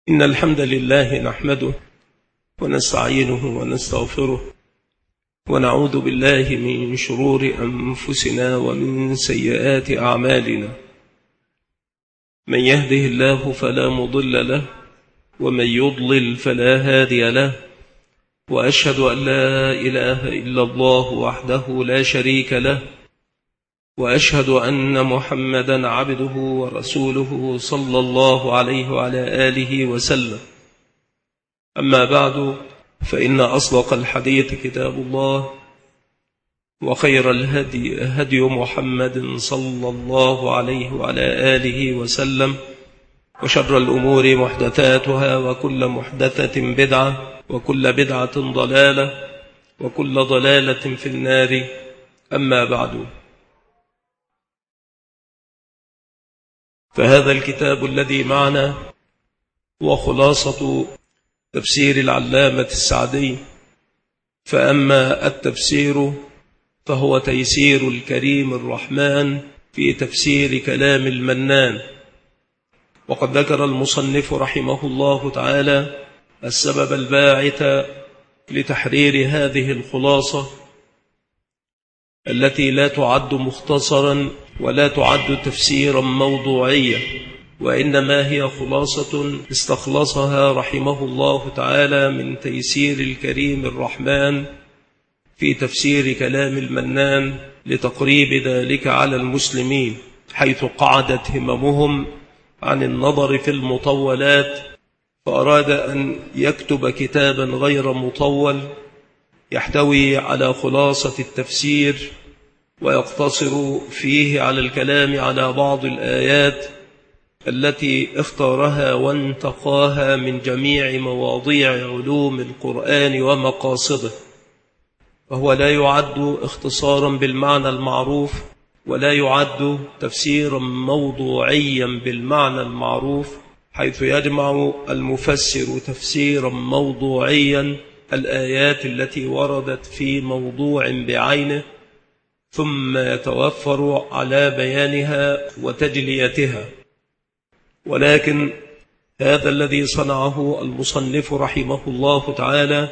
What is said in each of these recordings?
إن الحمد لله نحمده ونستعينه ونستغفره ونعوذ بالله من شرور أنفسنا ومن سيئات أعمالنا. من يهده الله فلا مضل له ومن يضلل فلا هادي له، وأشهد أن لا إله إلا الله وحده لا شريك له، وأشهد أن محمدا عبده ورسوله صلى الله عليه وعلى آله وسلم. أما بعد، فإن أصدق الحديث كتاب الله، وخير الهدي هدي محمد صلى الله عليه وعلى آله وسلم، وشر الأمور محدثاتها، وكل محدثة بدعة، وكل بدعة ضلالة، وكل ضلالة في النار. أما بعد، فهذا الكتاب الذي معنا هو خلاصة تفسير العلامة السعدي. فأما التفسير فهو تيسير الكريم الرحمن في تفسير كلام المنان. وقد ذكر المصنف رحمه الله تعالى السبب الباعث لتحرير هذه الخلاصة التي لا تعد مختصرا ولا تعد تفسيرا موضوعيا، وإنما هي خلاصة استخلصها رحمه الله تعالى من تيسير الكريم الرحمن في تفسير كلام المنان لتقريب ذلك على المسلمين، حيث قعدت هممهم عن النظر في المطولات، فأراد أن يكتب كتابا غير مطول يحتوي على خلاصة التفسير، ويقتصر فيه على الكلام على بعض الآيات التي اختارها وانتقاها من جميع مواضيع علوم القرآن ومقاصده. وهو لا يعد اختصارا بالمعنى المعروف، ولا يعد تفسيرا موضوعيا بالمعنى المعروف، حيث يجمع المفسر تفسيرا موضوعيا الآيات التي وردت في موضوع بعينه، ثم يتوفر على بيانها وتجليتها. ولكن هذا الذي صنعه المصنف رحمه الله تعالى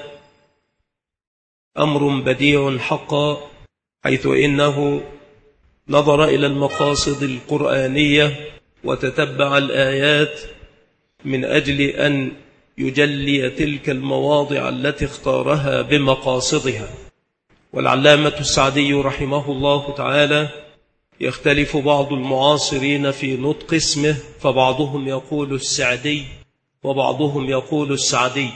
أمر بديع حقا، حيث إنه نظر إلى المقاصد القرآنية وتتبع الآيات من أجل أن يجلي تلك المواضع التي اختارها بمقاصدها. والعلامة السعدي رحمه الله تعالى يختلف بعض المعاصرين في نطق اسمه، فبعضهم يقول السعدي وبعضهم يقول السعدي.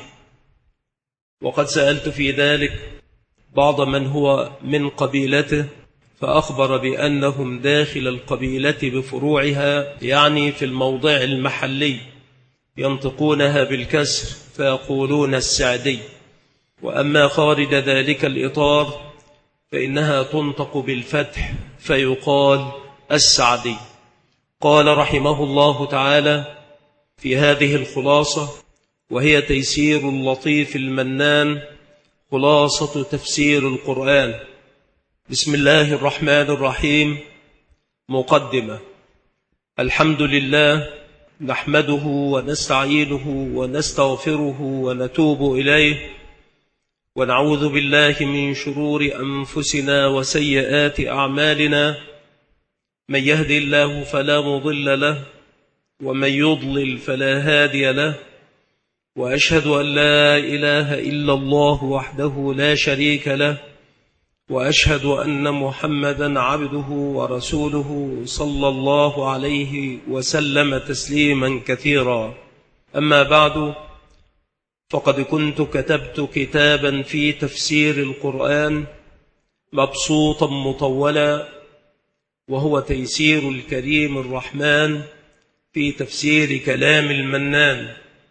وقد سألت في ذلك بعض من هو من قبيلته، فأخبر بأنهم داخل القبيلة بفروعها، يعني في الموضع المحلي، ينطقونها بالكسر فيقولون السعدي. وأما خارج ذلك الإطار فإنها تنطق بالفتح فيقال السعدي. قال رحمه الله تعالى في هذه الخلاصة، وهي تيسير اللطيف المنان، خلاصة تفسير القرآن. بسم الله الرحمن الرحيم. مقدمة. الحمد لله نحمده ونستعينه ونستغفره ونتوب إليه، ونعوذ بالله من شرور أنفسنا وسيئات أعمالنا. من يهدي الله فلا مضل له، ومن يضلل فلا هادي له، وأشهد أن لا إله إلا الله وحده لا شريك له، وأشهد أن محمدا عبده ورسوله صلى الله عليه وسلم تسليما كثيرا. أما بعد، فقد كنت كتبت كتابا في تفسير القرآن مبسوطا مطولا، وهو تيسير الكريم الرحمن في تفسير كلام المنان،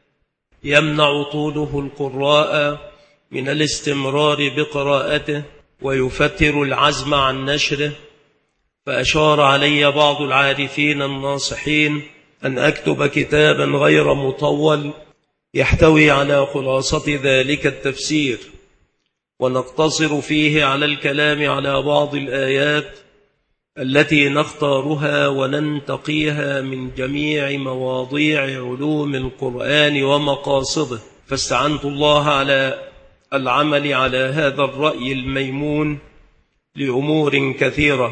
يمنع طوله القراء من الاستمرار بقراءته، ويفتر العزم عن نشره. فأشار علي بعض العارفين الناصحين أن أكتب كتابا غير مطول يحتوي على خلاصة ذلك التفسير، ونقتصر فيه على الكلام على بعض الآيات التي نختارها وننتقيها من جميع مواضيع علوم القرآن ومقاصده، فاستعنت الله على العمل على هذا الرأي الميمون لأمور كثيرة،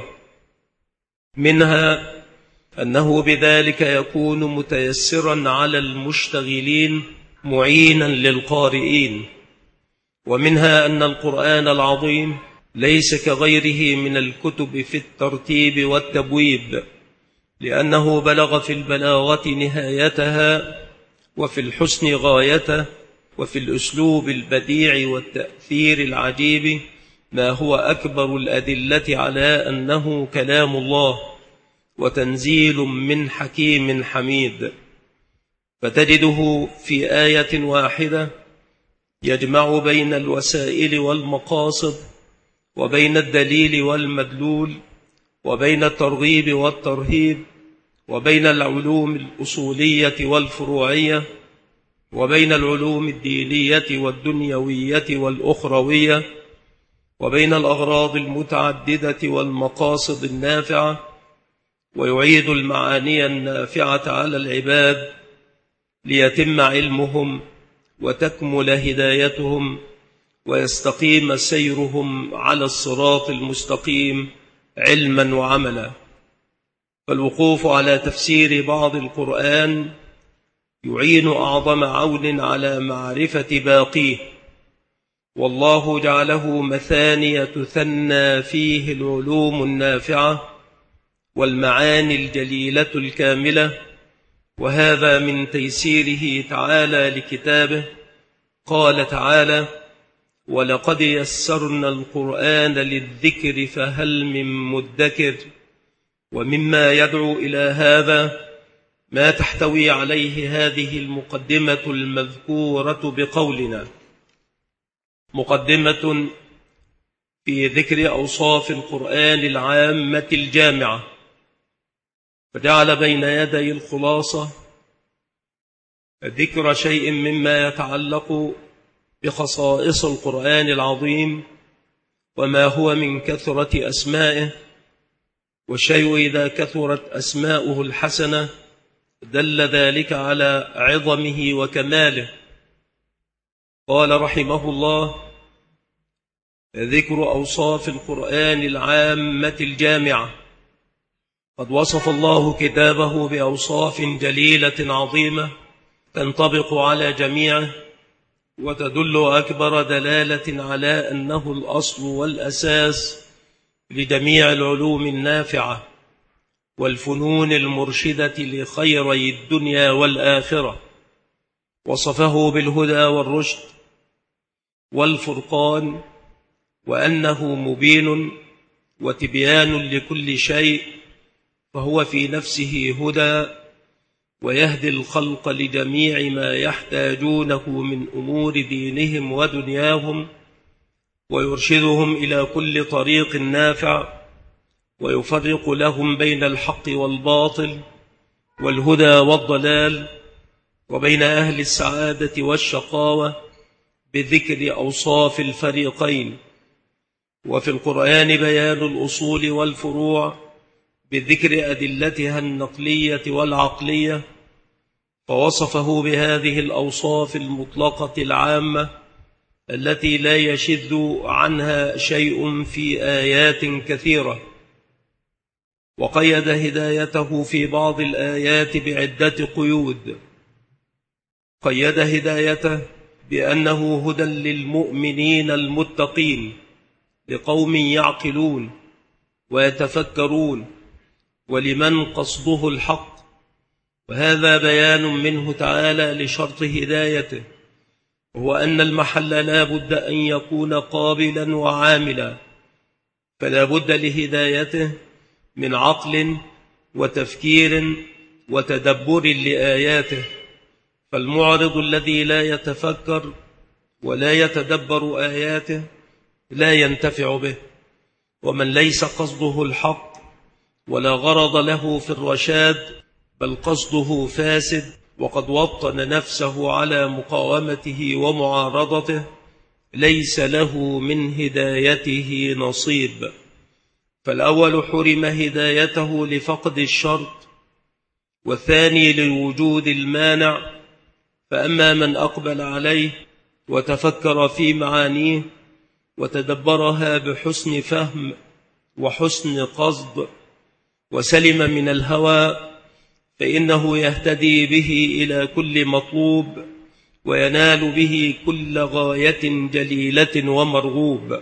منها أنه بذلك يكون متيسرا على المشتغلين معينا للقارئين، ومنها أن القرآن العظيم ليس كغيره من الكتب في الترتيب والتبويب، لأنه بلغ في البلاغة نهايتها، وفي الحسن غايته، وفي الأسلوب البديع والتأثير العجيب ما هو أكبر الأدلة على أنه كلام الله وتنزيل من حكيم حميد. فتجده في آية واحدة يجمع بين الوسائل والمقاصد، وبين الدليل والمدلول، وبين الترغيب والترهيب، وبين العلوم الأصولية والفروعية، وبين العلوم الدينية والدنيوية والأخروية، وبين الأغراض المتعددة والمقاصد النافعة، ويعيد المعاني النافعة على العباد ليتم علمهم وتكمل هدايتهم ويستقيم سيرهم على الصراط المستقيم علما وعملا. فالوقوف على تفسير بعض القرآن يعين أعظم عون على معرفة باقيه، والله جعله مثانية تثنى فيه العلوم النافعة والمعاني الجليلة الكاملة، وهذا من تيسيره تعالى لكتابه. قال تعالى: ولقد يسرنا القرآن للذكر فهل من مدكر. ومما يدعو إلى هذا ما تحتوي عليه هذه المقدمة المذكورة بقولنا: مقدمة في ذكر أوصاف القرآن العامة الجامعة، فجعل بين يدي الخلاصة ذكر شيء مما يتعلق بخصائص القرآن العظيم وما هو من كثرة أسمائه، والشيء إذا كثرت أسماؤه الحسنة دل ذلك على عظمه وكماله. قال رحمه الله: ذكر أوصاف القرآن العامة الجامعة. قد وصف الله كتابه بأوصاف جليلة عظيمة تنطبق على جميعه، وتدل أكبر دلالة على أنه الأصل والأساس لجميع العلوم النافعة والفنون المرشدة لخيري الدنيا والآخرة. وصفه بالهدى والرشد والفرقان، وأنه مبين وتبيان لكل شيء، فهو في نفسه هدى ويهدي الخلق لجميع ما يحتاجونه من أمور دينهم ودنياهم، ويرشدهم إلى كل طريق نافع، ويفرق لهم بين الحق والباطل والهدى والضلال، وبين أهل السعادة والشقاوة بذكر أوصاف الفريقين. وفي القرآن بيان الأصول والفروع بذكر أدلتها النقلية والعقلية، فوصفه بهذه الأوصاف المطلقة العامة التي لا يشذ عنها شيء في آيات كثيرة. وقيد هدايته في بعض الآيات بعدة قيود. قيد هدايته بأنه هدى للمؤمنين المتقين، لقوم يعقلون ويتفكرون، ولمن قصده الحق. وهذا بيان منه تعالى لشرط هدايته، وهو أن المحل لا بد أن يكون قابلا وعاملا، فلا بد لهدايته من عقل وتفكير وتدبر لآياته. فالمعرض الذي لا يتفكر ولا يتدبر آياته لا ينتفع به، ومن ليس قصده الحق ولا غرض له في الرشاد بل قصده فاسد وقد وطن نفسه على مقاومته ومعارضته ليس له من هدايته نصيب. فالأول حرم هدايته لفقد الشرط، والثاني لوجود المانع. فأما من أقبل عليه وتفكر في معانيه وتدبرها بحسن فهم وحسن قصد وسلم من الهوى، فإنه يهتدي به إلى كل مطلوب وينال به كل غاية جليلة ومرغوب.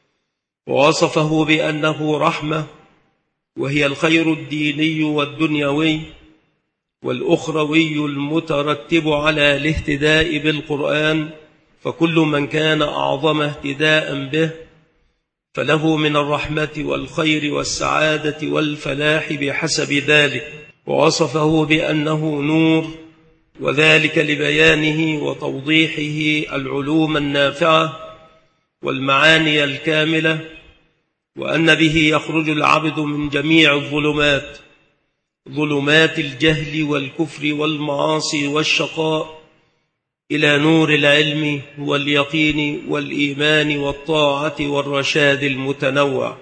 ووصفه بأنه رحمة، وهي الخير الديني والدنيوي والأخروي المترتب على الاهتداء بالقرآن. فكل من كان أعظم اهتداء به فله من الرحمة والخير والسعادة والفلاح بحسب ذلك. ووصفه بأنه نور، وذلك لبيانه وتوضيحه العلوم النافعة والمعاني الكاملة، وأن به يخرج العبد من جميع الظلمات، ظلمات الجهل والكفر والمعاصي والشقاء، إلى نور العلم واليقين والإيمان والطاعة والرشاد المتنوع.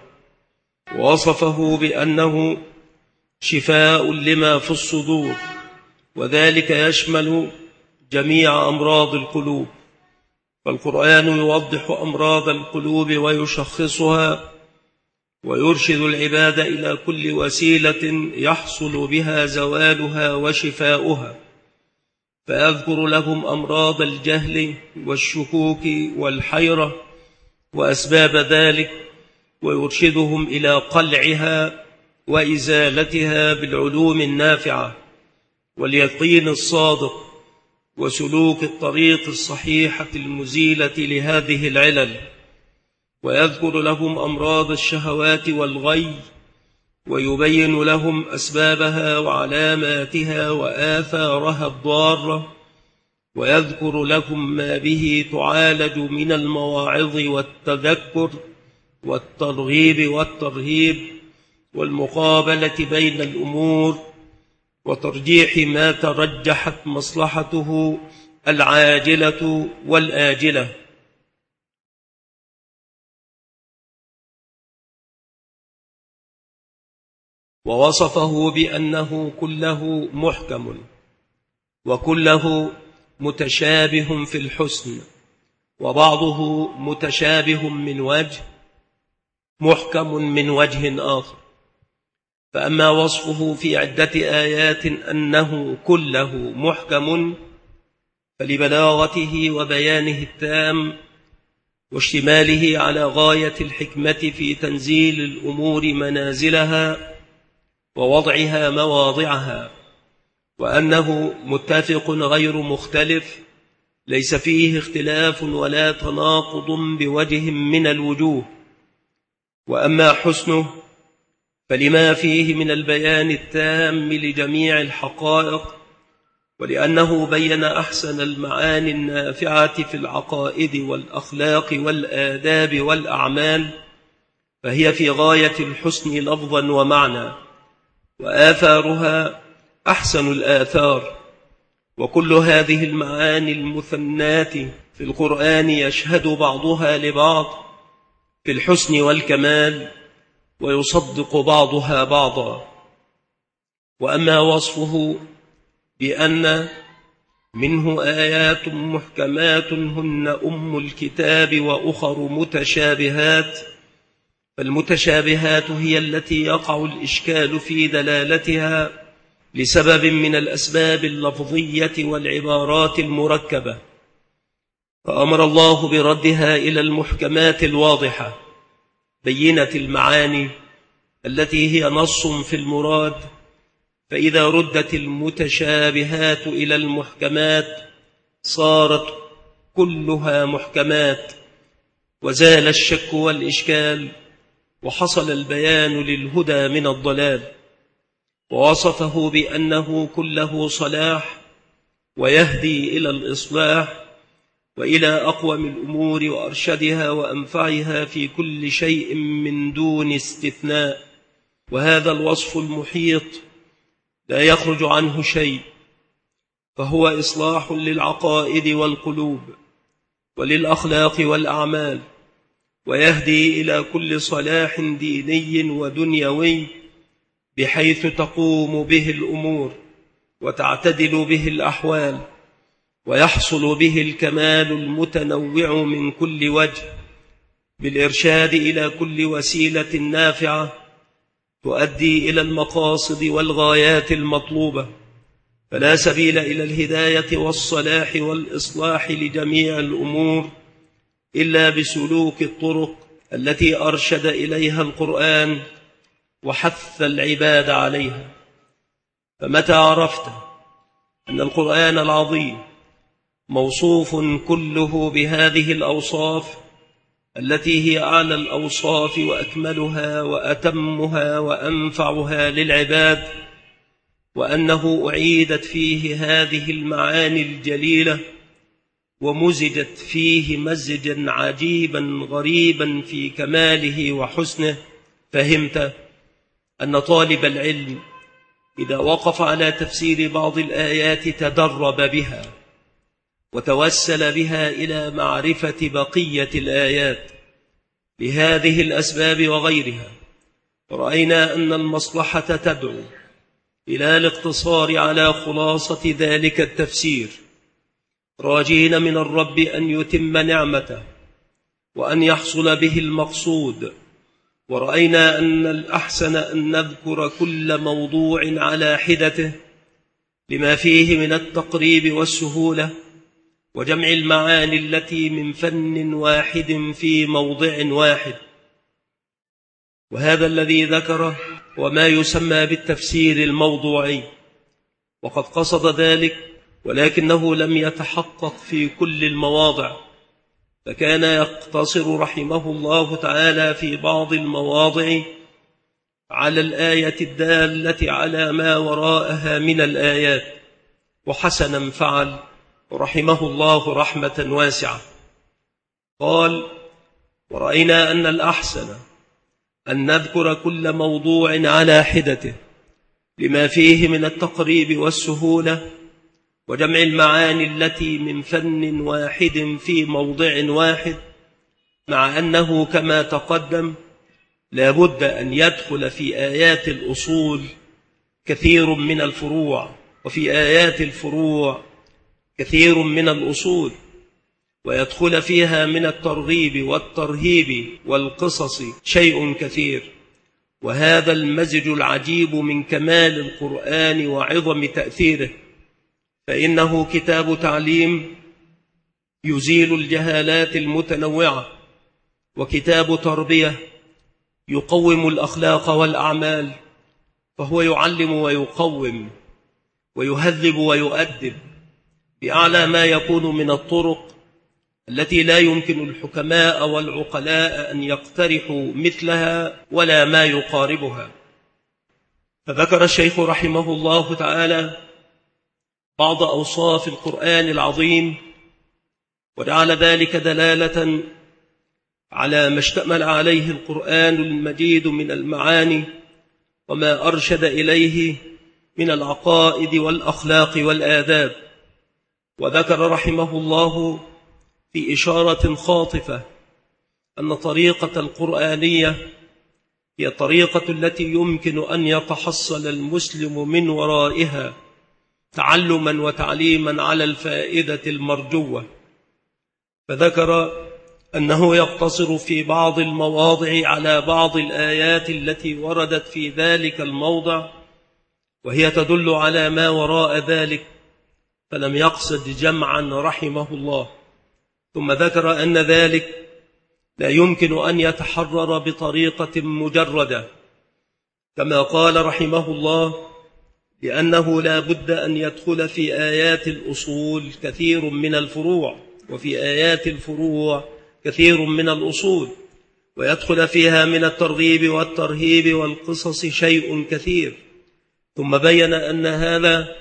ووصفه بأنه شفاء لما في الصدور، وذلك يشمل جميع أمراض القلوب. فالقرآن يوضح أمراض القلوب ويشخصها، ويرشد العباد إلى كل وسيلة يحصل بها زوالها وشفاؤها، فيذكر لهم أمراض الجهل والشكوك والحيرة وأسباب ذلك، ويرشدهم إلى قلعها وإزالتها بالعلوم النافعة واليقين الصادق وسلوك الطريق الصحيحة المزيلة لهذه العلل. ويذكر لهم أمراض الشهوات والغي، ويبين لهم أسبابها وعلاماتها وآثارها الضارة، ويذكر لهم ما به تعالج من المواعظ والتذكر والترغيب والترهيب والمقابلة بين الأمور، وترجيح ما ترجحت مصلحته العاجلة والآجلة. ووصفه بأنه كله محكم، وكله متشابه في الحسن، وبعضه متشابه من وجه، محكم من وجه آخر. فأما وصفه في عدة آيات أنه كله محكم فلبلاغته وبيانه التام واشتماله على غاية الحكمة في تنزيل الأمور منازلها ووضعها مواضعها، وأنه متفق غير مختلف، ليس فيه اختلاف ولا تناقض بوجه من الوجوه. وأما حسنه فلما فيه من البيان التام لجميع الحقائق، ولأنه بين أحسن المعاني النافعة في العقائد والأخلاق والآداب والأعمال، فهي في غاية الحسن لفظا ومعنى، وآثارها أحسن الآثار. وكل هذه المعاني المثنات في القرآن يشهد بعضها لبعض في الحسن والكمال، ويصدق بعضها بعضا. وأما وصفه بأن منه آيات محكمات هن أم الكتاب وأخر متشابهات، فالمتشابهات هي التي يقع الإشكال في دلالتها لسبب من الأسباب اللفظية والعبارات المركبة، فأمر الله بردها إلى المحكمات الواضحة بينة المعاني التي هي نص في المراد. فإذا ردت المتشابهات إلى المحكمات صارت كلها محكمات، وزال الشك والإشكال، وحصل البيان للهدى من الضلال. ووصفه بأنه كله صلاح ويهدي إلى الإصلاح وإلى أقوم الأمور وأرشدها وأنفعها في كل شيء من دون استثناء. وهذا الوصف المحيط لا يخرج عنه شيء، فهو إصلاح للعقائد والقلوب وللأخلاق والأعمال، ويهدي إلى كل صلاح ديني ودنيوي، بحيث تقوم به الأمور وتعتدل به الأحوال، ويحصل به الكمال المتنوع من كل وجه، بالإرشاد إلى كل وسيلة نافعة تؤدي إلى المقاصد والغايات المطلوبة. فلا سبيل إلى الهداية والصلاح والإصلاح لجميع الأمور إلا بسلوك الطرق التي أرشد إليها القرآن وحث العباد عليها. فمتى عرفت أن القرآن العظيم موصوف كله بهذه الأوصاف التي هي أعلى الأوصاف وأكملها وأتمها وأنفعها للعباد، وأنه أعيدت فيه هذه المعاني الجليلة ومزجت فيه مزجا عجيبا غريبا في كماله وحسنه، فهمت أن طالب العلم إذا وقف على تفسير بعض الآيات تدرب بها وتوسل بها إلى معرفة بقية الآيات لهذه الأسباب وغيرها. رأينا أن المصلحة تدعو إلى الاقتصار على خلاصة ذلك التفسير، راجين من الرب أن يتم نعمته وأن يحصل به المقصود. ورأينا أن الأحسن أن نذكر كل موضوع على حدته لما فيه من التقريب والسهولة وجمع المعاني التي من فن واحد في موضع واحد. وهذا الذي ذكره وما يسمى بالتفسير الموضوعي، وقد قصد ذلك ولكنه لم يتحقق في كل المواضع، فكان يقتصر رحمه الله تعالى في بعض المواضع على الآية الدالة على ما وراءها من الآيات، وحسنا فعل رحمه الله رحمة واسعة. قال: ورأينا أن الأحسن أن نذكر كل موضوع على حدته لما فيه من التقريب والسهولة وجمع المعاني التي من فن واحد في موضع واحد، مع أنه كما تقدم لا بد أن يدخل في آيات الأصول كثير من الفروع، وفي آيات الفروع كثير من الأصول، ويدخل فيها من الترغيب والترهيب والقصص شيء كثير. وهذا المزج العجيب من كمال القرآن وعظم تأثيره، فإنه كتاب تعليم يزيل الجهالات المتنوعة، وكتاب تربية يقوم الأخلاق والأعمال، فهو يعلم ويقوم ويهذب ويؤدب بأعلى ما يكون من الطرق التي لا يمكن الحكماء والعقلاء أن يقترحوا مثلها ولا ما يقاربها. فذكر الشيخ رحمه الله تعالى بعض أوصاف القرآن العظيم، وجعل ذلك دلالة على ما اشتمل عليه القرآن المجيد من المعاني وما أرشد إليه من العقائد والأخلاق والآداب. وذكر رحمه الله في إشارة خاطفة أن طريقة القرآنية هي الطريقة التي يمكن أن يتحصل المسلم من ورائها تعلما وتعليما على الفائدة المرجوة. فذكر أنه يقتصر في بعض المواضع على بعض الآيات التي وردت في ذلك الموضع وهي تدل على ما وراء ذلك، فلم يقصد جمعا رحمه الله. ثم ذكر أن ذلك لا يمكن أن يتحرر بطريقة مجردة، كما قال رحمه الله: لأنه لا بد أن يدخل في آيات الأصول كثير من الفروع، وفي آيات الفروع كثير من الأصول، ويدخل فيها من الترغيب والترهيب والقصص شيء كثير. ثم بين أن هذا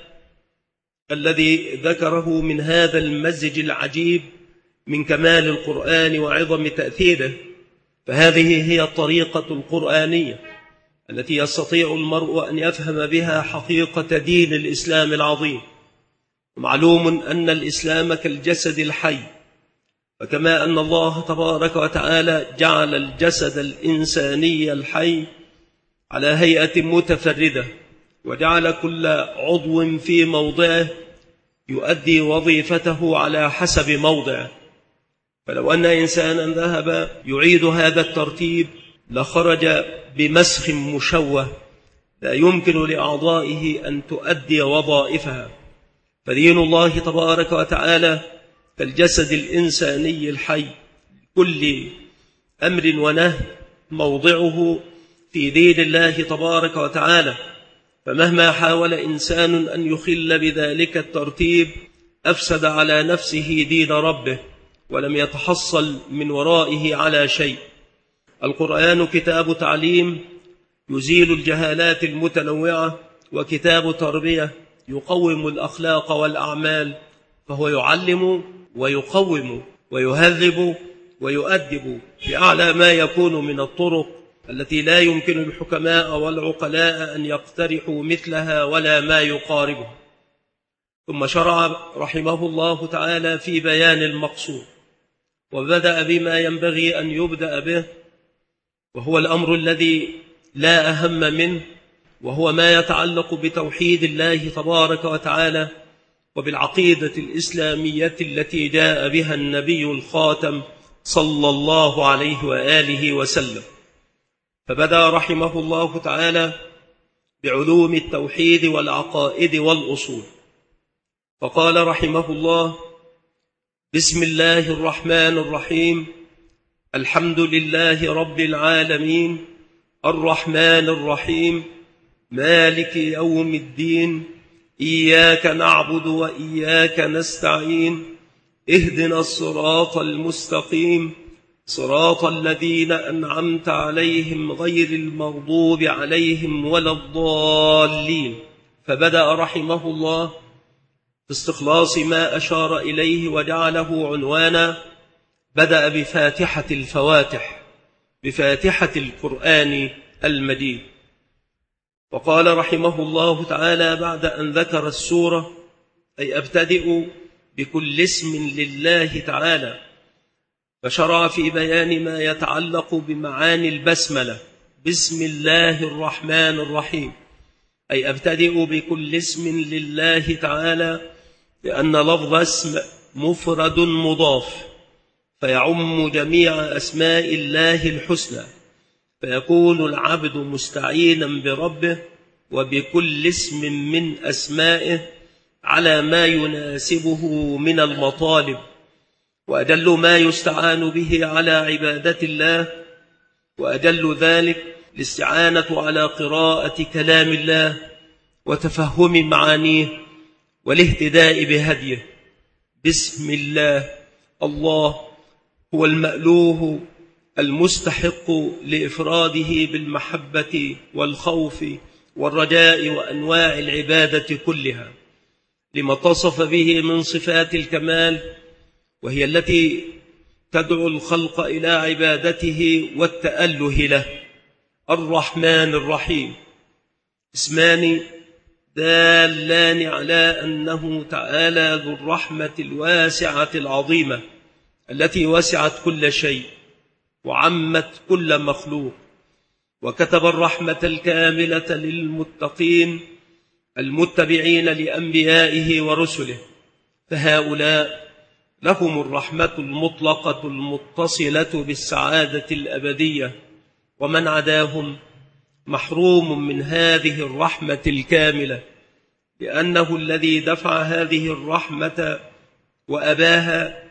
الذي ذكره من هذا المزج العجيب من كمال القرآن وعظم تأثيره، فهذه هي الطريقة القرآنية التي يستطيع المرء أن يفهم بها حقيقة دين الإسلام العظيم. معلوم أن الإسلام كالجسد الحي فكما أن الله تبارك وتعالى جعل الجسد الإنساني الحي على هيئة متفردة، وجعل كل عضو في موضعه يؤدي وظيفته على حسب موضعه، فلو أن إنسانا ذهب يعيد هذا الترتيب لخرج بمسخ مشوه لا يمكن لأعضائه أن تؤدي وظائفها. فدين الله تبارك وتعالى كالجسد الإنساني الحي، كل أمر ونهي موضعه في دين الله تبارك وتعالى، فمهما حاول إنسان أن يخل بذلك الترتيب أفسد على نفسه دين ربه ولم يتحصل من ورائه على شيء. القرآن كتاب تعليم يزيل الجهالات المتنوعة، وكتاب تربية يقوم الأخلاق والأعمال، فهو يعلم ويقوم ويهذب ويؤدب بأعلى ما يكون من الطرق التي لا يمكن الحكماء والعقلاء أن يقترحوا مثلها ولا ما يقاربه. ثم شرع رحمه الله تعالى في بيان المقصود، وبدأ بما ينبغي أن يبدأ به، وهو الأمر الذي لا أهم منه، وهو ما يتعلق بتوحيد الله تبارك وتعالى وبالعقيدة الإسلامية التي جاء بها النبي الخاتم صلى الله عليه وآله وسلم. فبدأ رحمه الله تعالى بعلوم التوحيد والعقائد والأصول، فقال رحمه الله: بسم الله الرحمن الرحيم، الحمد لله رب العالمين، الرحمن الرحيم، مالك يوم الدين، إياك نعبد وإياك نستعين، اهدنا الصراط المستقيم، صراط الذين أنعمت عليهم غير المغضوب عليهم ولا الضالين. فبدأ رحمه الله باستخلاص ما أشار إليه وجعله عنوانا، بدأ بفاتحة الفواتح، بفاتحة القرآن المجيد. وقال رحمه الله تعالى بعد أن ذكر السورة: أي أبتدئ بكل اسم لله تعالى، فشرع في بيان ما يتعلق بمعاني البسملة: بسم الله الرحمن الرحيم، أي أبتدئ بكل اسم لله تعالى، لأن لفظ اسم مفرد مضاف فيعم جميع أسماء الله الحسنى، فيكون العبد مستعينا بربه وبكل اسم من أسمائه على ما يناسبه من المطالب. وأجل ما يستعان به على عبادة الله، وأجل ذلك الاستعانة على قراءة كلام الله وتفهم معانيه والاهتداء بهديه. بسم الله، الله هو المألوه المستحق لإفراده بالمحبة والخوف والرجاء وأنواع العبادة كلها، لما اتصف به من صفات الكمال، وهي التي تدعو الخلق إلى عبادته والتأله له. الرحمن الرحيم اسمان دالان على أنه تعالى ذو الرحمة الواسعة العظيمة التي وسعت كل شيء وعمت كل مخلوق، وكتب الرحمة الكاملة للمتقين المتبعين لأنبيائه ورسله، فهؤلاء لهم الرحمة المطلقة المتصلة بالسعادة الأبدية، ومن عداهم محروم من هذه الرحمة الكاملة، لأنه الذي دفع هذه الرحمة وأباها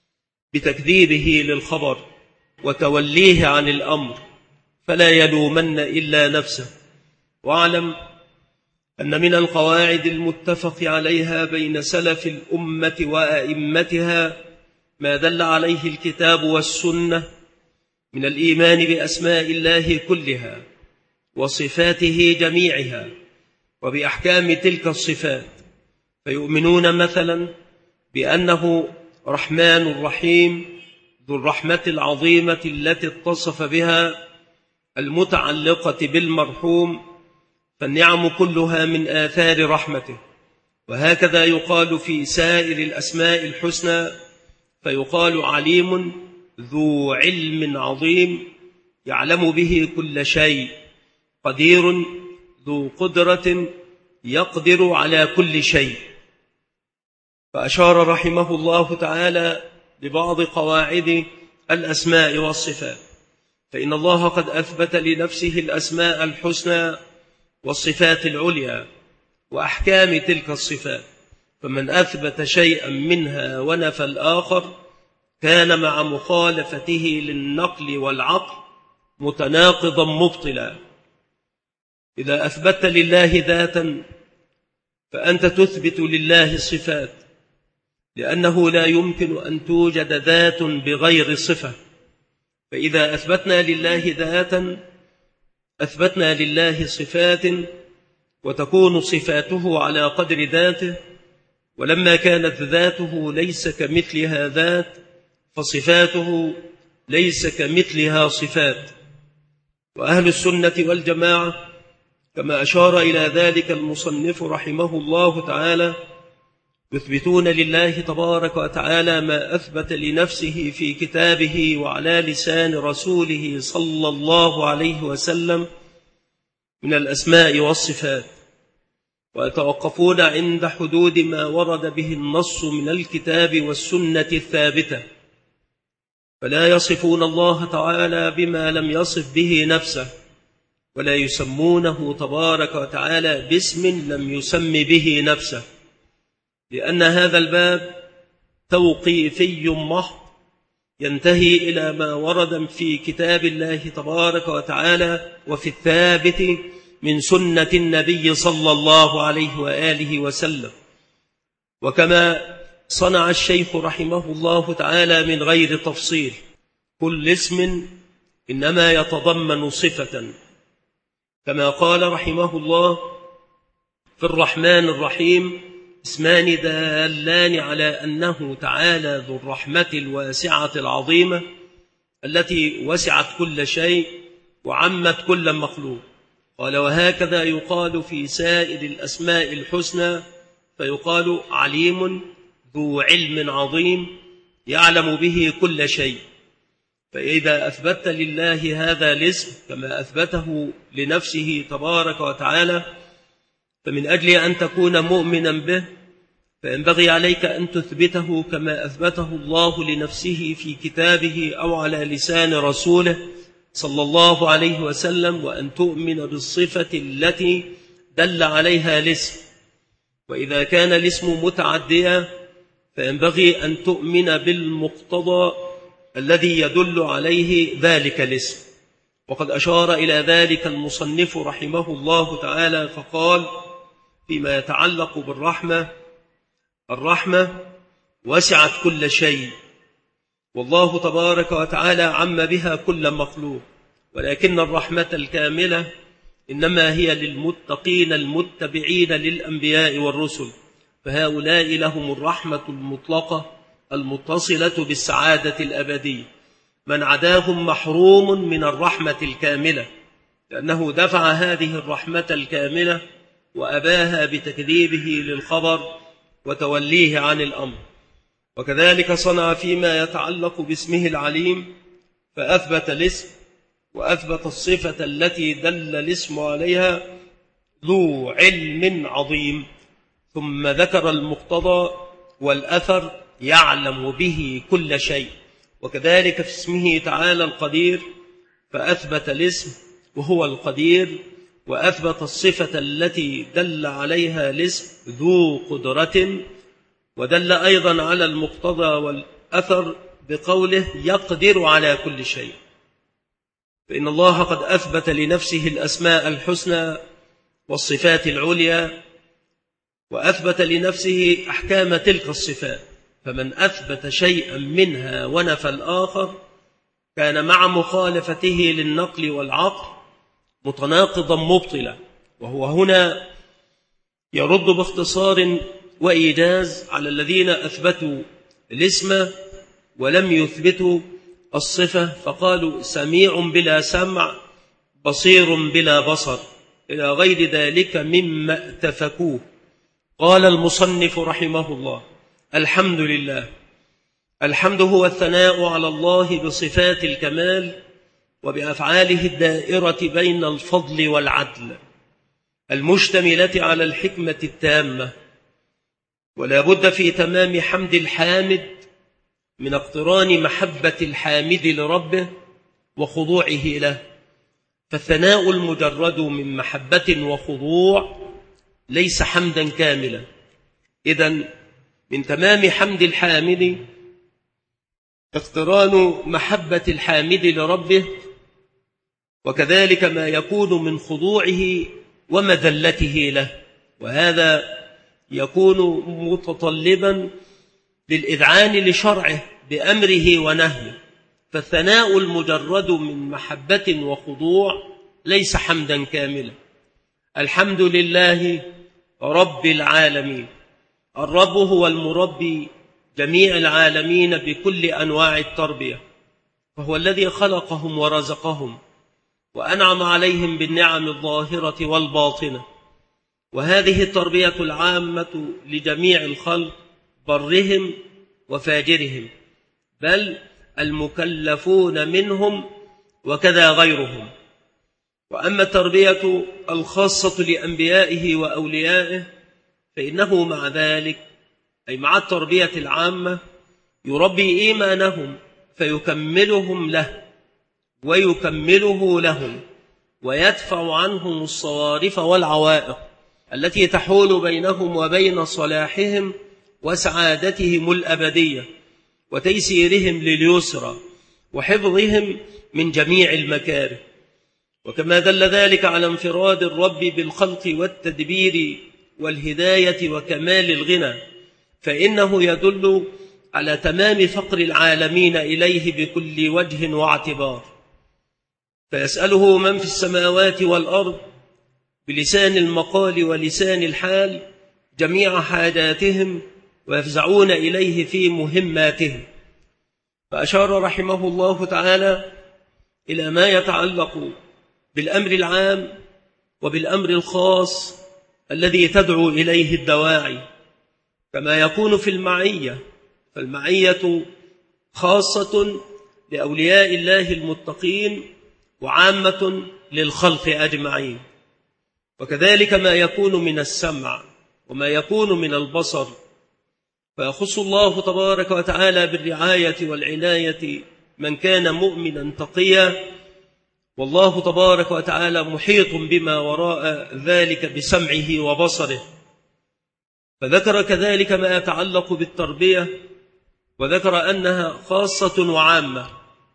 بتكذيبه للخبر وتوليه عن الأمر، فلا يلومن إلا نفسه. واعلم أن من القواعد المتفق عليها بين سلف الأمة وأئمتها ما دل عليه الكتاب والسنة من الإيمان بأسماء الله كلها وصفاته جميعها وبأحكام تلك الصفات، فيؤمنون مثلا بأنه رحمن رحيم ذو الرحمة العظيمة التي اتصف بها المتعلقة بالمرحوم، فالنعم كلها من آثار رحمته. وهكذا يقال في سائر الأسماء الحسنى فيقال عليم ذو علم عظيم يعلم به كل شيء، قدير ذو قدرة يقدر على كل شيء. فأشار رحمه الله تعالى لبعض قواعد الأسماء والصفات، فإن الله قد أثبت لنفسه الأسماء الحسنى والصفات العليا وأحكام تلك الصفات، فمن أثبت شيئا منها ونفى الآخر كان مع مخالفته للنقل والعقل متناقضا مبطلا. إذا أثبت لله ذاتا فأنت تثبت لله صفات، لأنه لا يمكن أن توجد ذات بغير صفة. فإذا أثبتنا لله ذاتا أثبتنا لله صفات، وتكون صفاته على قدر ذاته، ولما كانت ذاته ليس كمثلها ذات فصفاته ليس كمثلها صفات. وأهل السنة والجماعة كما أشار إلى ذلك المصنف رحمه الله تعالى يثبتون لله تبارك وتعالى ما أثبت لنفسه في كتابه وعلى لسان رسوله صلى الله عليه وسلم من الأسماء والصفات، ويتوقفون عند حدود ما ورد به النص من الكتاب والسنة الثابتة، فلا يصفون الله تعالى بما لم يصف به نفسه، ولا يسمونه تبارك وتعالى باسم لم يسم به نفسه، لأن هذا الباب توقيفي محض ينتهي إلى ما ورد في كتاب الله تبارك وتعالى وفي الثابت من سنة النبي صلى الله عليه وآله وسلم. وكما صنع الشيخ رحمه الله تعالى من غير تفصيل، كل اسم إنما يتضمن صفة، كما قال رحمه الله في الرحمن الرحيم: اسمان دالان على أنه تعالى ذو الرحمة الواسعة العظيمة التي وسعت كل شيء وعمت كل مخلوق. قال: وهكذا يقال في سائر الأسماء الحسنى، فيقال عليم ذو علم عظيم يعلم به كل شيء. فإذا أثبت لله هذا الاسم كما أثبته لنفسه تبارك وتعالى، فمن أجل أن تكون مؤمنا به فينبغي عليك أن تثبته كما أثبته الله لنفسه في كتابه أو على لسان رسوله صلى الله عليه وسلم، وأن تؤمن بالصفة التي دل عليها الاسم. وإذا كان الاسم متعديا فينبغي أن تؤمن بالمقتضى الذي يدل عليه ذلك الاسم. وقد أشار إلى ذلك المصنف رحمه الله تعالى فقال فيما يتعلق بالرحمة: الرحمة وسعت كل شيء، والله تبارك وتعالى عم بها كل مخلوق، ولكن الرحمة الكاملة إنما هي للمتقين المتبعين للأنبياء والرسل، فهؤلاء لهم الرحمة المطلقة المتصلة بالسعادة الأبدية. من عداهم محروم من الرحمة الكاملة، لأنه دفع هذه الرحمة الكاملة وأباها بتكذيبه للخبر وتوليه عن الأمر. وكذلك صنع فيما يتعلق باسمه العليم، فأثبت الاسم وأثبت الصفة التي دل الاسم عليها ذو علم عظيم، ثم ذكر المقتضى والأثر يعلم به كل شيء. وكذلك في اسمه تعالى القدير، فأثبت الاسم وهو القدير، وأثبت الصفة التي دل عليها الاسم ذو قدرة، ودل أيضا على المقتضى والأثر بقوله يقدر على كل شيء. فإن الله قد أثبت لنفسه الأسماء الحسنى والصفات العليا، وأثبت لنفسه أحكام تلك الصفات، فمن أثبت شيئا منها ونفى الآخر كان مع مخالفته للنقل والعقل متناقضا مبطلا. وهو هنا يرد باختصار وإيجاز على الذين أثبتوا الاسم ولم يثبتوا الصفة، فقالوا سميع بلا سمع، بصير بلا بصر، إلى غير ذلك مما اتفقوه. قال المصنف رحمه الله: الحمد لله الحمد هو الثناء على الله بصفات الكمال وبأفعاله الدائرة بين الفضل والعدل المشتملة على الحكمة التامة. ولا بد في تمام حمد الحامد من اقتران محبة الحامد لربه وخضوعه له، فالثناء المجرد من محبة وخضوع ليس حمدا كاملا. إذن من تمام حمد الحامد اقتران محبة الحامد لربه، وكذلك ما يكون من خضوعه ومذلته له، وهذا يكون متطلبا للإذعان لشرعه بأمره ونهيه. فالثناء المجرد من محبة وخضوع ليس حمدا كاملا. الحمد لله رب العالمين. الرب هو المربي جميع العالمين بكل أنواع التربية، فهو الذي خلقهم ورزقهم وأنعم عليهم بالنعم الظاهرة والباطنة، وهذه التربية العامة لجميع الخلق برهم وفاجرهم، بل المكلفون منهم وكذا غيرهم. وأما التربية الخاصة لأنبيائه وأوليائه فإنه مع ذلك، أي مع التربية العامة، يربي إيمانهم فيكملهم له ويكمله لهم، ويدفع عنهم الصوارف والعوائق التي تحول بينهم وبين صلاحهم وسعادتهم الأبدية وتيسيرهم لليسرى وحفظهم من جميع المكاره. وكما دل ذلك على انفراد الرب بالخلق والتدبير والهداية وكمال الغنى، فإنه يدل على تمام فقر العالمين إليه بكل وجه واعتبار. فيسأله من في السماوات والأرض بلسان المقال ولسان الحال جميع حاجاتهم، ويفزعون إليه في مهماتهم. فأشار رحمه الله تعالى إلى ما يتعلق بالأمر العام وبالأمر الخاص الذي تدعو إليه الدواعي، كما يكون في المعية، فالمعية خاصة لأولياء الله المتقين وعامة للخلق أجمعين. وكذلك ما يكون من السمع وما يكون من البصر، فيخص الله تبارك وتعالى بالرعاية والعناية من كان مؤمنا تقيا، والله تبارك وتعالى محيط بما وراء ذلك بسمعه وبصره. فذكر كذلك ما يتعلق بالتربية، وذكر أنها خاصة وعامة.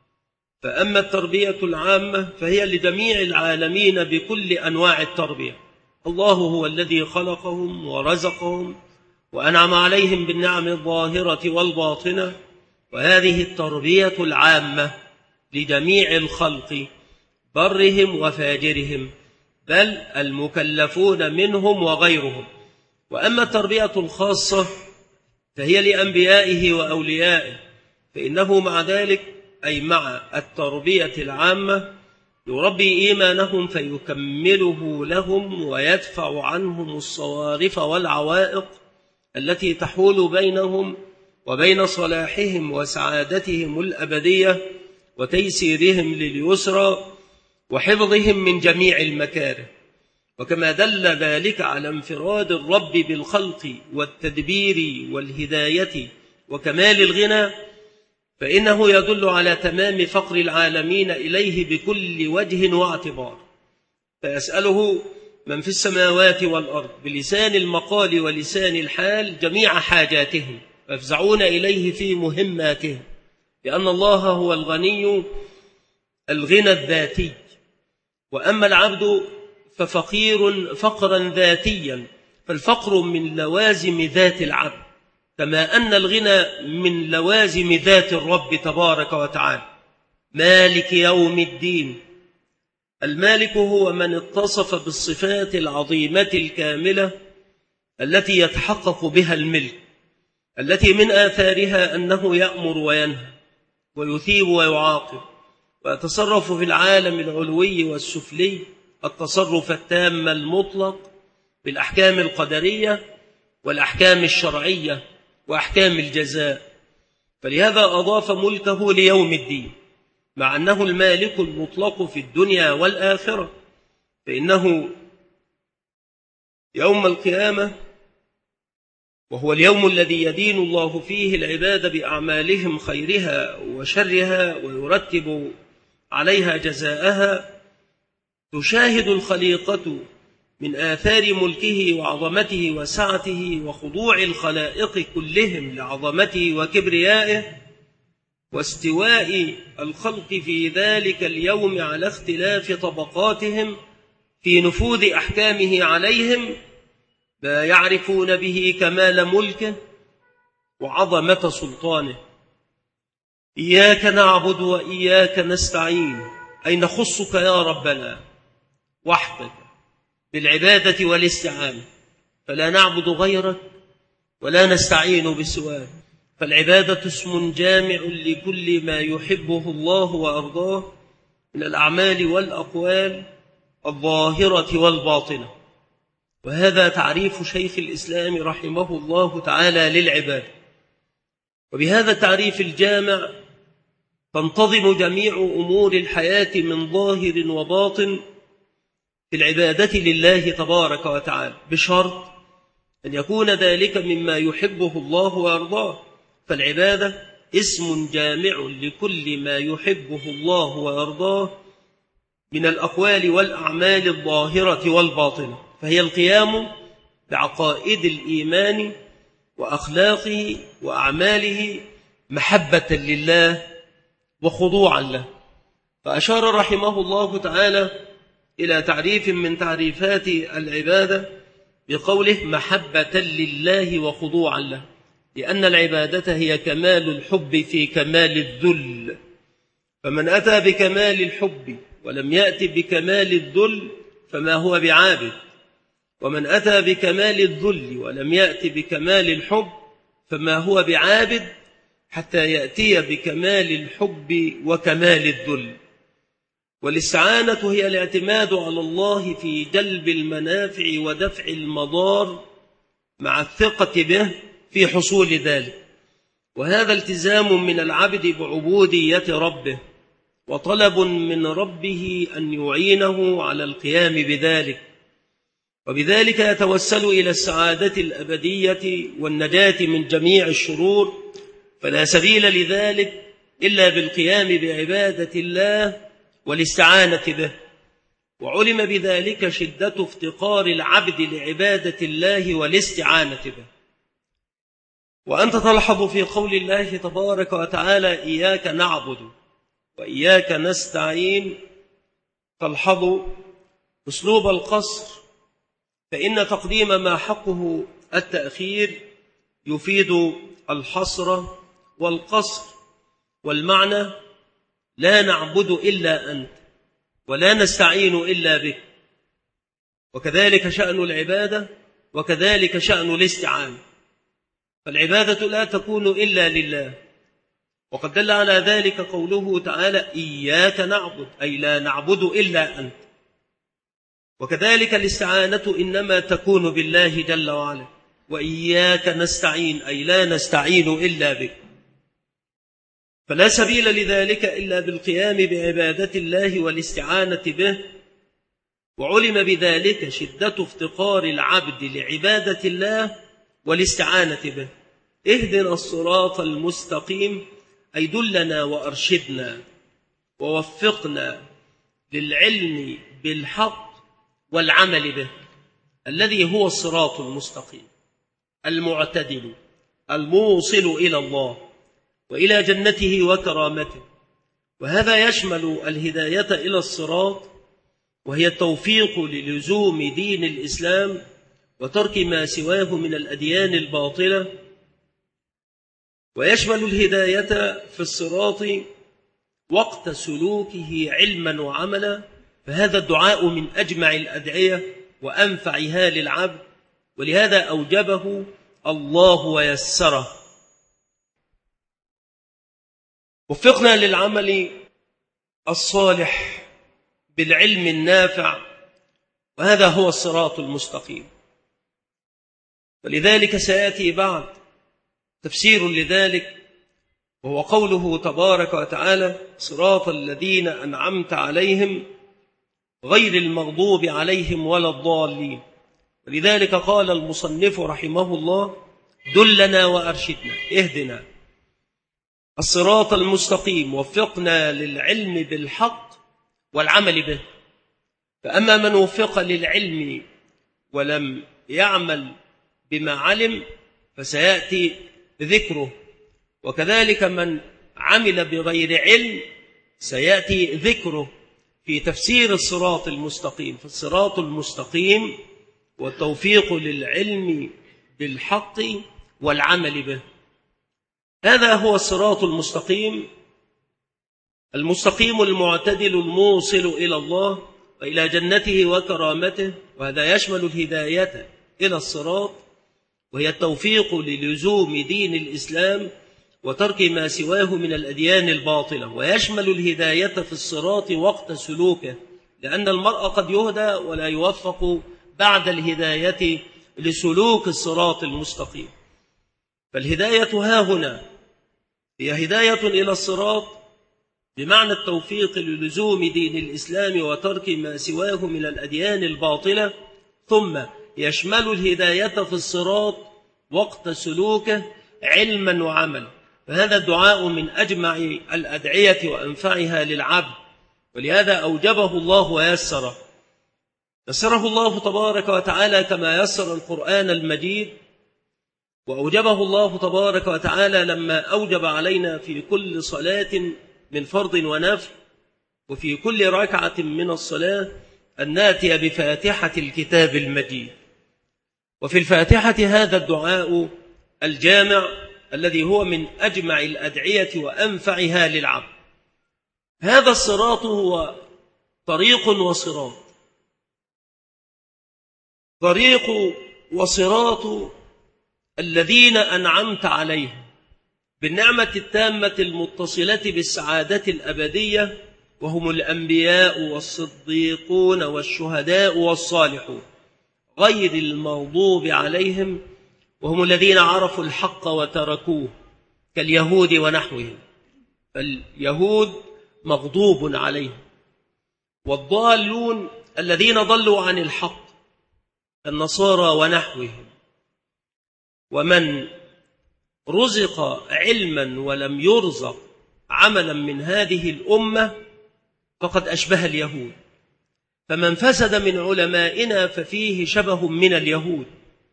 فأما التربية العامة فهي لجميع العالمين بكل أنواع التربية. الله هو الذي خلقهم ورزقهم وأنعم عليهم بالنعم الظاهرة والباطنة، وهذه التربية العامة لجميع الخلق برهم وفاجرهم، بل المكلفون منهم وغيرهم. وأما التربية الخاصة فهي لأنبيائه وأوليائه، فإنه مع ذلك، أي مع التربية العامة، يربي إيمانهم فيكمله لهم ويدفع عنهم الصوارف والعوائق التي تحول بينهم وبين صلاحهم وسعادتهم الأبدية وتيسيرهم لليسرى وحفظهم من جميع المكاره. وكما دل ذلك على انفراد الرب بالخلق والتدبير والهداية وكمال الغنى، فإنه يدل على تمام فقر العالمين إليه بكل وجه واعتبار. فيسأله من في السماوات والأرض بلسان المقال ولسان الحال جميع حاجاتهم، ويفزعون إليه في مهماتهم، لأن الله هو الغني الغنى الذاتي، وأما العبد ففقير فقرا ذاتيا، فالفقر من لوازم ذات العبد، كما أن الغنى من لوازم ذات الرب تبارك وتعالى. مالك يوم الدين. المالك هو من اتصف بالصفات العظيمة الكاملة التي يتحقق بها الملك، التي من آثارها أنه يأمر وينهى ويثيب ويعاقب، ويتصرف في العالم العلوي والسفلي التصرف التام المطلق بالأحكام القدرية والأحكام الشرعية وأحكام الجزاء. فلهذا أضاف ملكه ليوم الدين، مع أنه المالك المطلق في الدنيا والآخرة، فإنه يوم القيامة وهو اليوم الذي يدين الله فيه العباد بأعمالهم خيرها وشرها ويرتب عليها جزاءها، تشاهد الخليقة من آثار ملكه وعظمته وسعته وخضوع الخلائق كلهم لعظمته وكبريائه، واستواء الخلق في ذلك اليوم على اختلاف طبقاتهم في نفوذ أحكامه عليهم، ما يعرفون به كمال ملكه وعظمة سلطانه. إياك نعبد وإياك نستعين، أي نخصك يا ربنا وحدك بالعبادة والاستعانة، فلا نعبد غيرك ولا نستعين بسواك، فالعبادة اسم جامع لكل ما يحبه الله وأرضاه من الأعمال والأقوال الظاهرة والباطنة. وهذا تعريف شيخ الإسلام رحمه الله تعالى للعبادة. وبهذا التعريف الجامع تنتظم جميع أمور الحياة من ظاهر وباطن في العبادة لله تبارك وتعالى، بشرط أن يكون ذلك مما يحبه الله ويرضاه، فالعبادة اسم جامع لكل ما يحبه الله ويرضاه من الأقوال والأعمال الظاهرة والباطنة، فهي القيام بعقائد الإيمان وأخلاقه وأعماله محبة لله وخضوعا له. فأشار رحمه الله تعالى إلى تعريف من تعريفات العبادة بقوله محبة لله وخضوعا له، لأن العبادة هي كمال الحب في كمال الذل، فمن أتى بكمال الحب ولم يأتي بكمال الذل فما هو بعابد، ومن أتى بكمال الذل ولم يأتي بكمال الحب فما هو بعابد حتى يأتي بكمال الحب وكمال الذل. والاستعانة هي الاعتماد على الله في جلب المنافع ودفع المضار مع الثقة به في حصول ذلك، وهذا التزام من العبد بعبودية ربه وطلب من ربه أن يعينه على القيام بذلك، وبذلك يتوسل إلى السعادة الأبدية والنجاة من جميع الشرور، فلا سبيل لذلك إلا بالقيام بعبادة الله والاستعانة به. وعلم بذلك شدة افتقار العبد لعبادة الله والاستعانة به. وأنت تلحظ في قول الله تبارك وتعالى إياك نعبد وإياك نستعين، تلحظ أسلوب القصر، فإن تقديم ما حقه التأخير يفيد الحصر والقصر، والمعنى لا نعبد إلا أنت ولا نستعين إلا بك، وكذلك شأن العبادة وكذلك شأن الاستعانة، فالعبادة لا تكون إلا لله، وقد دل على ذلك قوله تعالى إياك نعبد، أي لا نعبد إلا أنت، وكذلك الاستعانة إنما تكون بالله جل وعلا، وإياك نستعين أي لا نستعين إلا بك، فلا سبيل لذلك إلا بالقيام بعبادة الله والاستعانة به. وعلم بذلك شدة افتقار العبد لعبادة الله والاستعانة به. اهدنا الصراط المستقيم، أي دلنا وأرشدنا ووفقنا للعلم بالحق والعمل به، الذي هو الصراط المستقيم المعتدل الموصل إلى الله وإلى جنته وكرامته. وهذا يشمل الهداية إلى الصراط، وهي التوفيق للزوم دين الإسلام وترك ما سواه من الأديان الباطلة، ويشمل الهداية في الصراط وقت سلوكه علما وعملا، فهذا الدعاء من أجمع الأدعية وأنفعها للعبد، ولهذا أوجبه الله ويسره. وفقنا للعمل الصالح بالعلم النافع، وهذا هو الصراط المستقيم. ولذلك سيأتي بعد تفسير لذلك وهو قوله تبارك وتعالى: صراط الذين أنعمت عليهم غير المغضوب عليهم ولا الضالين. ولذلك قال المصنف رحمه الله: دلنا وأرشدنا، اهدنا الصراط المستقيم، وفقنا للعلم بالحق والعمل به. فأما من وفق للعلم ولم يعمل بما علم فسيأتي ذكره، وكذلك من عمل بغير علم سيأتي ذكره في تفسير الصراط المستقيم. فالصراط المستقيم والتوفيق للعلم بالحق والعمل به، هذا هو الصراط المستقيم، المستقيم المعتدل الموصل إلى الله وإلى جنته وكرامته. وهذا يشمل الهداية إلى الصراط، وهي التوفيق للزوم دين الإسلام وترك ما سواه من الأديان الباطلة، ويشمل الهداية في الصراط وقت سلوكه، لأن المرء قد يهدى ولا يوفق بعد الهداية لسلوك الصراط المستقيم. فالهداية ها هنا هي هداية إلى الصراط بمعنى التوفيق للزوم دين الإسلام وترك ما سواه من الأديان الباطلة، ثم يشمل الهداية في الصراط وقت سلوكه علما وعملا. فهذا الدعاء من أجمع الأدعية وأنفعها للعبد، ولهذا أوجبه الله ويسره. يسره الله تبارك وتعالى كما يسر القرآن المجيد، وأوجبه الله تبارك وتعالى لما أوجب علينا في كل صلاة من فرض ونفل وفي كل ركعة من الصلاة أن نأتي بفاتحة الكتاب المجيد. وفي الفاتحة هذا الدعاء الجامع الذي هو من أجمع الأدعية وأنفعها للعبد. هذا الصراط هو طريق وصراط، طريق وصراط الذين أنعمت عليهم بالنعمة التامة المتصلة بالسعادة الأبدية، وهم الأنبياء والصديقون والشهداء والصالحون، غير المغضوب عليهم، وهم الذين عرفوا الحق وتركوه كاليهود ونحوهم. فاليهود مغضوب عليهم، والضالون الذين ضلوا عن الحق النصارى ونحوهم. ومن رزق علما ولم يرزق عملا من هذه الأمة فقد أشبه اليهود. فمن فسد من علمائنا ففيه شبه من اليهود،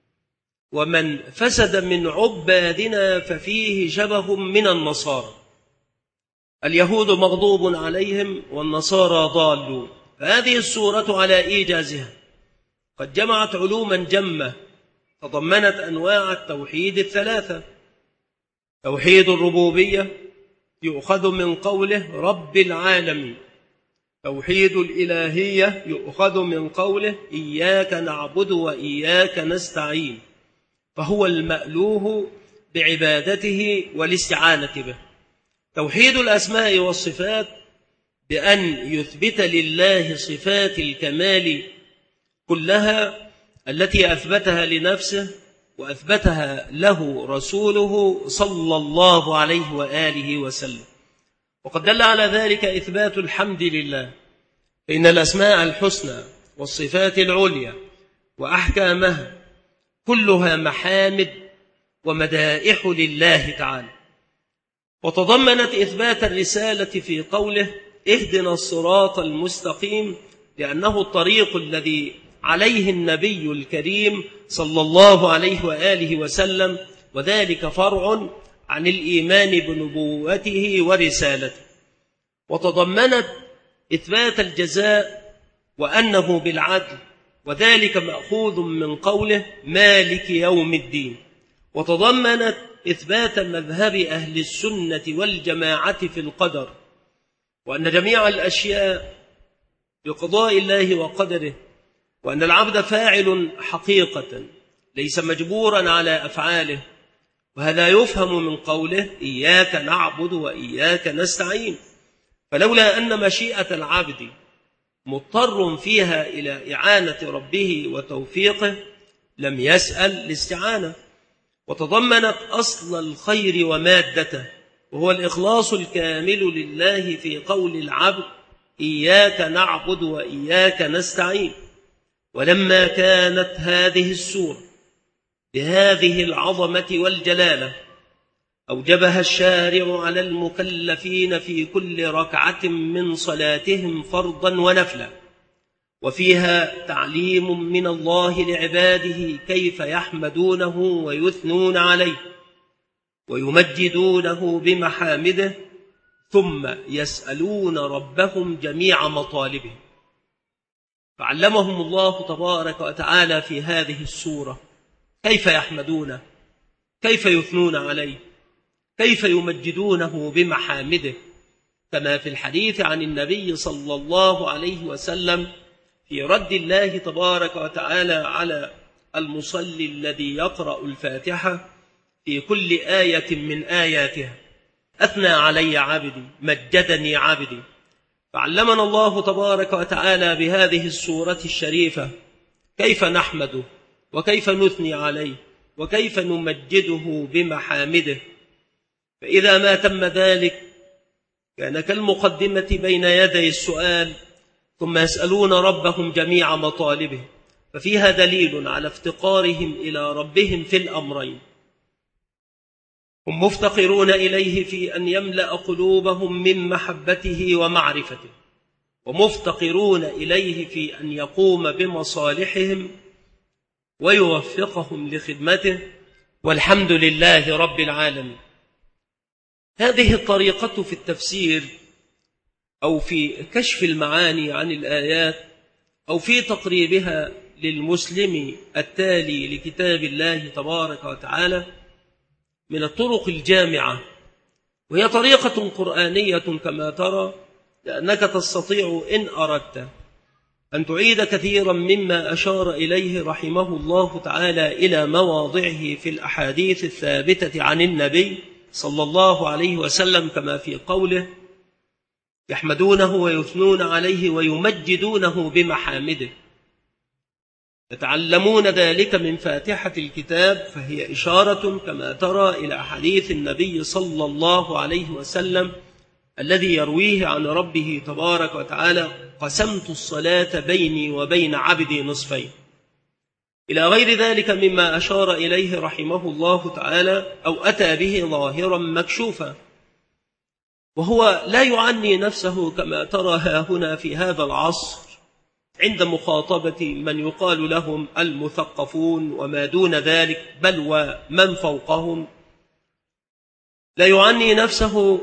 ومن فسد من عبادنا ففيه شبه من النصارى. اليهود مغضوب عليهم والنصارى ضالون. فهذه السورة على إيجازها قد جمعت علوما جمة تضمنت أنواع التوحيد الثلاثة. توحيد الربوبية يؤخذ من قوله رب العالمين، توحيد الإلهية يؤخذ من قوله إياك نعبد وإياك نستعين، فهو المألوه بعبادته والاستعانة به. توحيد الأسماء والصفات بأن يثبت لله صفات الكمال كلها التي أثبتها لنفسه وأثبتها له رسوله صلى الله عليه وآله وسلم. وقد دل على ذلك إثبات الحمد لله، فإن الأسماء الحسنى والصفات العليا وأحكامها كلها محامد ومدائح لله تعالى. وتضمنت إثبات الرسالة في قوله اهدنا الصراط المستقيم، لأنه الطريق الذي عليه النبي الكريم صلى الله عليه وآله وسلم، وذلك فرع عن الإيمان بنبوته ورسالته. وتضمنت إثبات الجزاء وأنه بالعدل، وذلك مأخوذ من قوله مالك يوم الدين. وتضمنت إثبات مذهب أهل السنة والجماعة في القدر، وأن جميع الأشياء بقضاء الله وقدره، وأن العبد فاعل حقيقة ليس مجبورا على أفعاله. وهذا يفهم من قوله إياك نعبد وإياك نستعين، فلولا أن مشيئة العبد مضطر فيها إلى إعانة ربه وتوفيقه لم يسأل الاستعانة. وتضمنت أصل الخير ومادته، وهو الإخلاص الكامل لله في قول العبد إياك نعبد وإياك نستعين. ولما كانت هذه السورة بهذه العظمة والجلالة أوجبها الشارع على المكلفين في كل ركعة من صلاتهم فرضا ونفلا، وفيها تعليم من الله لعباده كيف يحمدونه ويثنون عليه ويمجدونه بمحامده، ثم يسألون ربهم جميع مطالبه. فعلمهم الله تبارك وتعالى في هذه السورة كيف يحمدونه، كيف يثنون عليه، كيف يمجدونه بمحامده، كما في الحديث عن النبي صلى الله عليه وسلم في رد الله تبارك وتعالى على المصلي الذي يقرأ الفاتحة في كل آية من آياتها: أثنى علي عبدي، مجدني عبدي. فعلمنا الله تبارك وتعالى بهذه السورة الشريفة كيف نحمده وكيف نثني عليه وكيف نمجده بمحامده. فإذا ما تم ذلك كان كالمقدمة بين يدي السؤال: ثم يسألون ربهم جميع مطالبه، ففيها دليل على افتقارهم إلى ربهم في الأمرين. هم مفتقرون إليه في أن يملأ قلوبهم من محبته ومعرفته، ومفتقرون إليه في أن يقوم بمصالحهم ويوفقهم لخدمته، والحمد لله رب العالمين. هذه الطريقة في التفسير أو في كشف المعاني عن الآيات أو في تقريبها للمسلم التالي لكتاب الله تبارك وتعالى من الطرق الجامعة، وهي طريقة قرآنية كما ترى، لأنك تستطيع إن أردت أن تعيد كثيرا مما أشار إليه رحمه الله تعالى إلى مواضعه في الأحاديث الثابتة عن النبي صلى الله عليه وسلم، كما في قوله: يحمدونه ويثنون عليه ويمجدونه بمحامده. يتعلمون ذلك من فاتحة الكتاب، فهي إشارة كما ترى إلى حديث النبي صلى الله عليه وسلم الذي يرويه عن ربه تبارك وتعالى: قسمت الصلاة بيني وبين عبدي نصفين، إلى غير ذلك مما أشار إليه رحمه الله تعالى أو أتى به ظاهرا مكشوفا. وهو لا يعني نفسه كما ترى هنا في هذا العصر عند مخاطبة من يقال لهم المثقفون وما دون ذلك، بل ومن فوقهم، لا يعني نفسه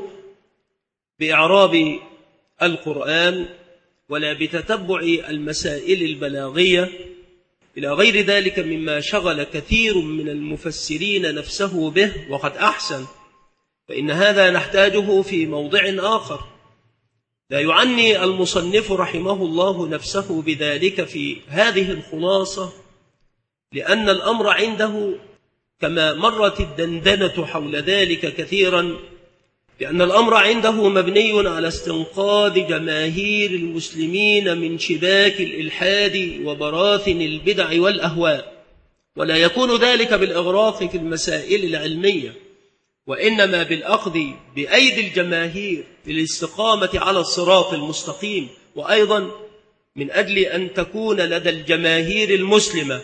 بإعراب القرآن ولا بتتبع المسائل البلاغية إلى غير ذلك مما شغل كثير من المفسرين نفسه به، وقد أحسن، فإن هذا نحتاجه في موضع آخر. لا يعني المصنف رحمه الله نفسه بذلك في هذه الخلاصة، لأن الأمر عنده كما مرت الدندنة حول ذلك كثيرا، لأن الأمر عنده مبني على استنقاذ جماهير المسلمين من شباك الإلحاد وبراثن البدع والأهواء، ولا يكون ذلك بالإغراق في المسائل العلمية، وإنما بالأخذ بأيدي الجماهير للاستقامة على الصراط المستقيم، وأيضا من أجل أن تكون لدى الجماهير المسلمة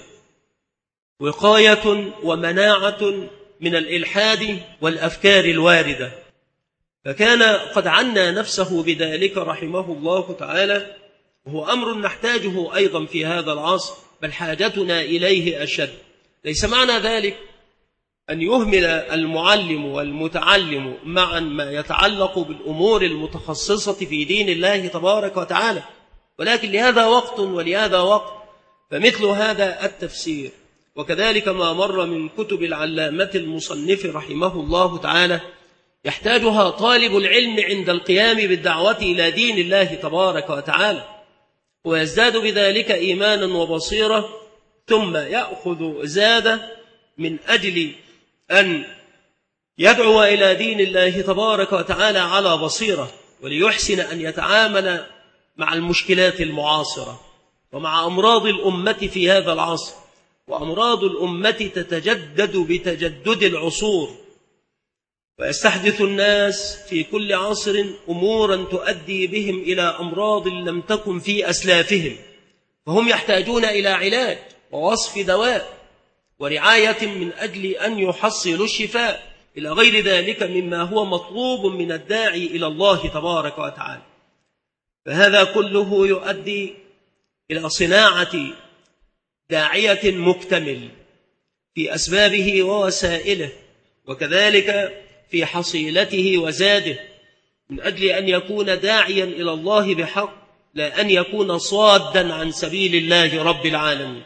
وقاية ومناعة من الإلحاد والأفكار الواردة. فكان قد عنى نفسه بذلك رحمه الله تعالى، وهو أمر نحتاجه أيضا في هذا العصر، بل حاجتنا إليه أشد. ليس معنى ذلك أن يهمل المعلم والمتعلم معا ما يتعلق بالأمور المتخصصة في دين الله تبارك وتعالى، ولكن لهذا وقت ولهذا وقت. فمثل هذا التفسير وكذلك ما مر من كتب العلامة المصنف رحمه الله تعالى يحتاجها طالب العلم عند القيام بالدعوة إلى دين الله تبارك وتعالى، ويزداد بذلك إيمانا وبصيرة، ثم يأخذ زاد من أجل أن يدعو إلى دين الله تبارك وتعالى على بصيرة، وليحسن أن يتعامل مع المشكلات المعاصرة ومع أمراض الأمة في هذا العصر. وأمراض الأمة تتجدد بتجدد العصور، ويستحدث الناس في كل عصر أمورا تؤدي بهم إلى أمراض لم تكن في أسلافهم، فهم يحتاجون إلى علاج ووصف دواء ورعاية من أجل أن يحصلوا الشفاء إلى غير ذلك مما هو مطلوب من الداعي إلى الله تبارك وتعالى. فهذا كله يؤدي إلى صناعة داعية مكتمل في أسبابه ووسائله، وكذلك في حصيلته وزاده، من أجل أن يكون داعيا إلى الله بحق، لا أن يكون صادا عن سبيل الله رب العالمين.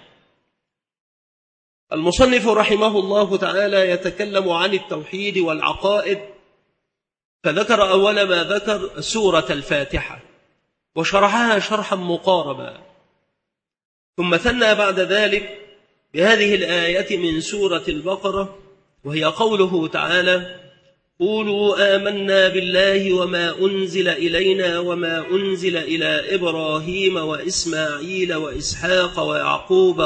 المصنف رحمه الله تعالى يتكلم عن التوحيد والعقائد، فذكر أول ما ذكر سورة الفاتحة وشرحها شرحا مقاربا، ثم ثنى بعد ذلك بهذه الآية من سورة البقرة، وهي قوله تعالى: قولوا آمنا بالله وما أنزل إلينا وما أنزل إلى إبراهيم وإسماعيل وإسحاق ويعقوب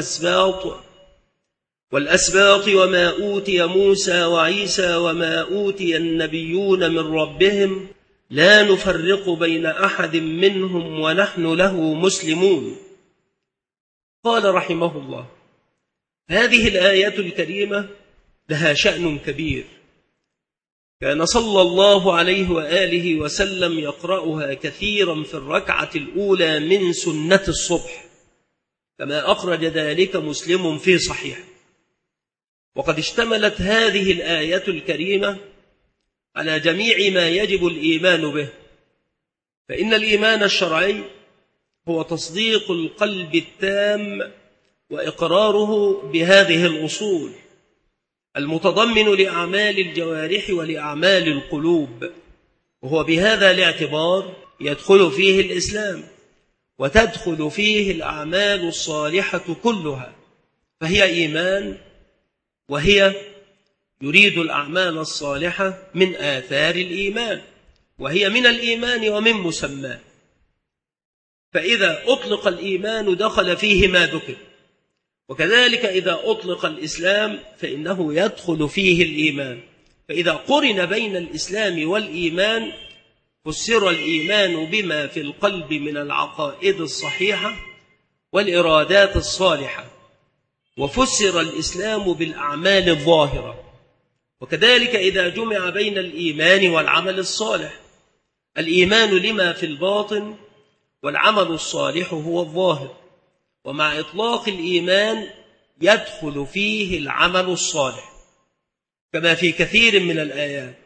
والأسباط وما أوتي موسى وعيسى وما أوتي النبيون من ربهم لا نفرق بين أحد منهم ونحن له مسلمون. قال رحمه الله: هذه الآية الكريمة لها شأن كبير، كان صلى الله عليه وآله وسلم يقرأها كثيرا في الركعة الأولى من سنة الصبح، كما أخرج ذلك مسلم في صحيح. وقد اشتملت هذه الآية الكريمة على جميع ما يجب الإيمان به، فإن الإيمان الشرعي هو تصديق القلب التام وإقراره بهذه الأصول المتضمن لأعمال الجوارح ولأعمال القلوب، وهو بهذا الاعتبار يدخل فيه الإسلام وتدخل فيه الأعمال الصالحة كلها، فهي إيمان، وهي يريد الأعمال الصالحة من آثار الإيمان، وهي من الإيمان ومن مسماه. فإذا أطلق الإيمان دخل فيه ما ذكر، وكذلك إذا أطلق الإسلام فإنه يدخل فيه الإيمان. فإذا قرن بين الإسلام والإيمان فسر الإيمان بما في القلب من العقائد الصحيحة والإرادات الصالحة، وفسر الإسلام بالأعمال الظاهرة. وكذلك إذا جمع بين الإيمان والعمل الصالح، الإيمان لما في الباطن والعمل الصالح هو الظاهر، ومع إطلاق الإيمان يدخل فيه العمل الصالح كما في كثير من الآيات.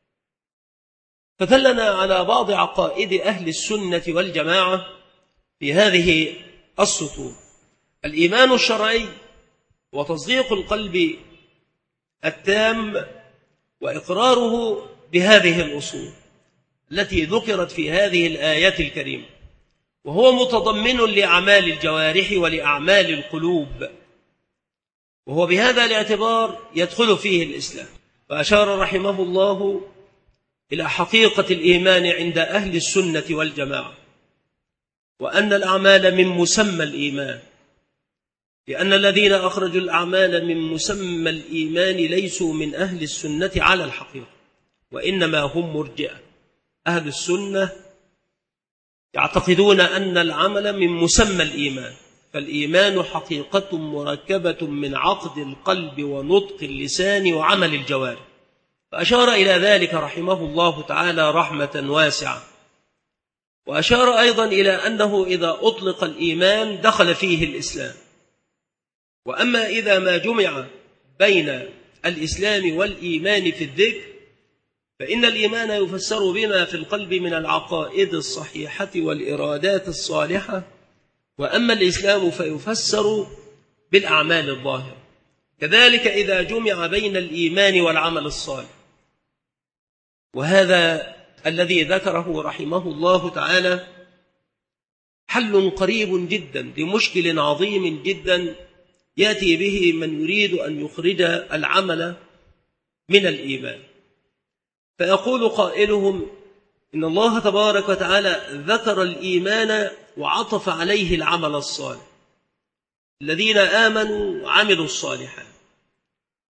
فدلنا على بعض عقائد أهل السنة والجماعة في هذه السطور: الإيمان الشرعي وتصديق القلب التام وإقراره بهذه الأصول التي ذكرت في هذه الآيات الكريمة، وهو متضمن لأعمال الجوارح ولأعمال القلوب، وهو بهذا الاعتبار يدخل فيه الإسلام. فأشار رحمه الله إلى حقيقة الإيمان عند أهل السنة والجماعة، وأن الأعمال من مسمى الإيمان، لأن الذين أخرجوا الأعمال من مسمى الإيمان ليسوا من أهل السنة على الحقيقة، وإنما هم مرجئة. أهل السنة يعتقدون أن العمل من مسمى الإيمان، فالإيمان حقيقة مركبة من عقد القلب ونطق اللسان وعمل الجوارح. فأشار إلى ذلك رحمه الله تعالى رحمة واسعة، وأشار أيضا إلى أنه إذا أطلق الإيمان دخل فيه الإسلام. وأما إذا ما جمع بين الإسلام والإيمان في الذكر فإن الإيمان يفسر بما في القلب من العقائد الصحيحة والإرادات الصالحة، وأما الإسلام فيفسر بالأعمال الظاهرة. كذلك إذا جمع بين الإيمان والعمل الصالح، وهذا الذي ذكره رحمه الله تعالى حل قريب جدا لمشكل عظيم جدا يأتي به من يريد أن يخرج العمل من الإيمان. فيقول قائلهم إن الله تبارك وتعالى ذكر الإيمان وعطف عليه العمل الصالح، الذين آمنوا وعملوا الصالحات.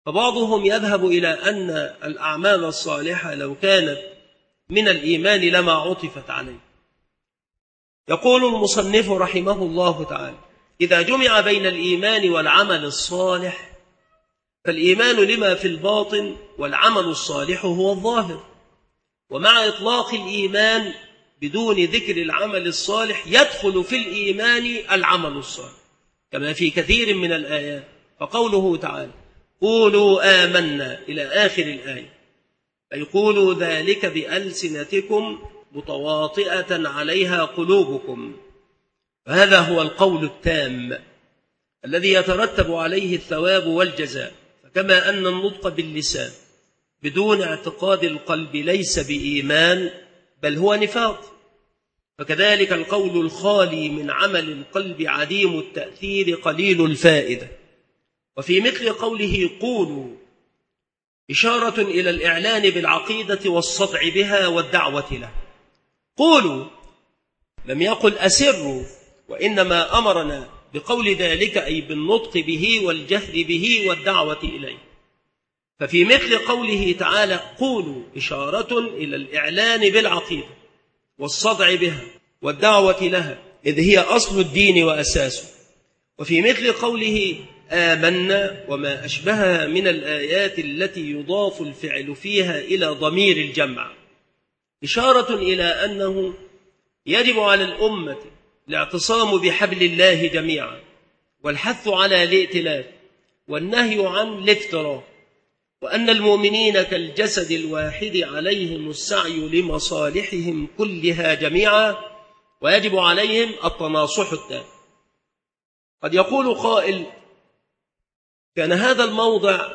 فبعضهم يذهب إلى أن الأعمال الصالحة لو كانت من الإيمان لما عطفت عليه. يقول المصنف رحمه الله تعالى: إذا جمع بين الإيمان والعمل الصالح فالإيمان لما في الباطن والعمل الصالح هو الظاهر، ومع إطلاق الإيمان بدون ذكر العمل الصالح يدخل في الإيمان العمل الصالح كما في كثير من الآيات. فقوله تعالى: قولوا آمنا إلى آخر الآية، أي قولوا ذلك بألسنتكم متواطئة عليها قلوبكم، فهذا هو القول التام الذي يترتب عليه الثواب والجزاء. فكما أن النطق باللسان بدون اعتقاد القلب ليس بإيمان بل هو نفاق، فكذلك القول الخالي من عمل القلب عديم التأثير قليل الفائدة. وفي مثل قوله قولوا إشارة إلى الإعلان بالعقيدة والصدع بها والدعوة له. قولوا لم يقل أسروا، وإنما أمرنا بقول ذلك أي بالنطق به والجهر به والدعوة إليه. ففي مثل قوله تعالى قولوا إشارة إلى الإعلان بالعقيدة والصدع بها والدعوة لها، إذ هي أصل الدين وأساسه. وفي مثل قوله آمنا وما أشبهها من الآيات التي يضاف الفعل فيها إلى ضمير الجمع إشارة إلى أنه يجب على الأمة الاعتصام بحبل الله جميعا، والحث على الائتلاف والنهي عن الافتراق، وأن المؤمنين كالجسد الواحد عليهم السعي لمصالحهم كلها جميعا، ويجب عليهم التناصح التام. قد يقول قائل: كان هذا الموضع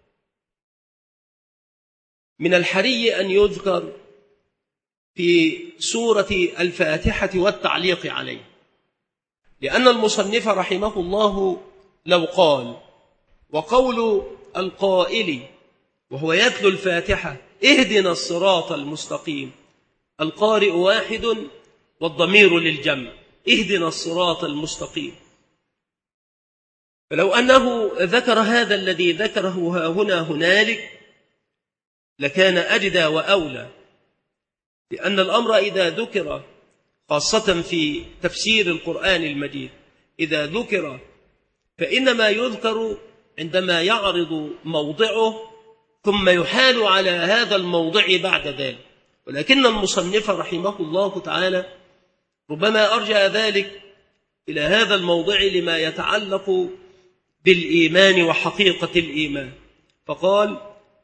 من الحري أن يذكر في سورة الفاتحة والتعليق عليه، لأن المصنف رحمه الله لو قال: وقول القائل وهو يتلو الفاتحة اهدنا الصراط المستقيم، القارئ واحد والضمير للجمع، اهدنا الصراط المستقيم، فلو أنه ذكر هذا الذي ذكره هنا هنالك لكان أجدى وأولى، لأن الأمر إذا ذكر خاصة في تفسير القرآن المجيد إذا ذكر فإنما يذكر عندما يعرض موضعه ثم يحال على هذا الموضع بعد ذلك. ولكن المصنف رحمه الله تعالى ربما أرجع ذلك إلى هذا الموضع لما يتعلق بالإيمان وحقيقة الإيمان، فقال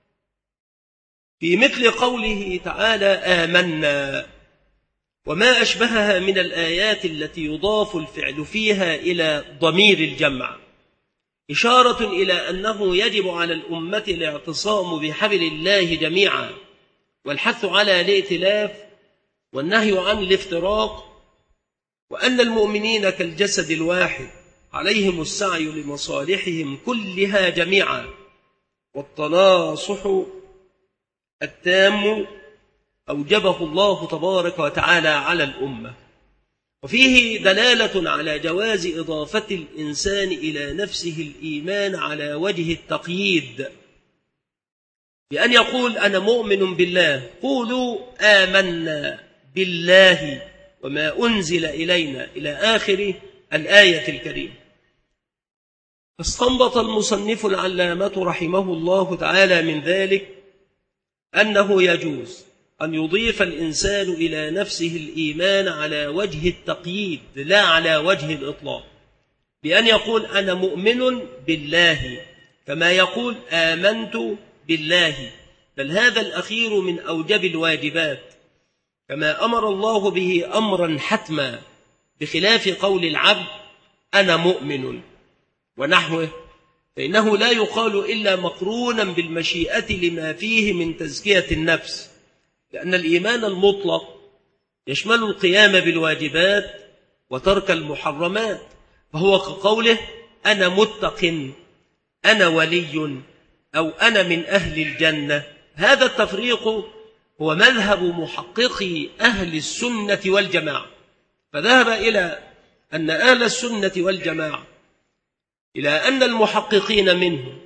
في مثل قوله تعالى آمنا وما أشبهها من الآيات التي يضاف الفعل فيها إلى ضمير الجمع إشارة إلى أنه يجب على الأمة الاعتصام بحبل الله جميعا، والحث على الائتلاف والنهي عن الافتراق، وأن المؤمنين كالجسد الواحد عليهم السعي لمصالحهم كلها جميعا، والتناصح التام أوجبه الله تبارك وتعالى على الأمة. وفيه دلالة على جواز إضافة الإنسان إلى نفسه الإيمان على وجه التقييد، بأن يقول أنا مؤمن بالله، قولوا آمنا بالله وما أنزل إلينا إلى آخر الآية الكريمة. فاستنبط المصنف العلامة رحمه الله تعالى من ذلك أنه يجوز أن يضيف الإنسان إلى نفسه الإيمان على وجه التقييد لا على وجه الإطلاق، بأن يقول أنا مؤمن بالله كما يقول آمنت بالله، بل هذا الأخير من أوجب الواجبات كما أمر الله به أمرا حتما، بخلاف قول العبد أنا مؤمن ونحوه، فإنه لا يقال إلا مقرونا بالمشيئة لما فيه من تزكية النفس، لأن الإيمان المطلق يشمل القيام بالواجبات وترك المحرمات، فهو كقوله أنا متق، أنا ولي، أو أنا من أهل الجنة. هذا التفريق هو مذهب محققي أهل السنة والجماعة، فذهب إلى أن أهل السنة والجماعة إلى أن المحققين منهم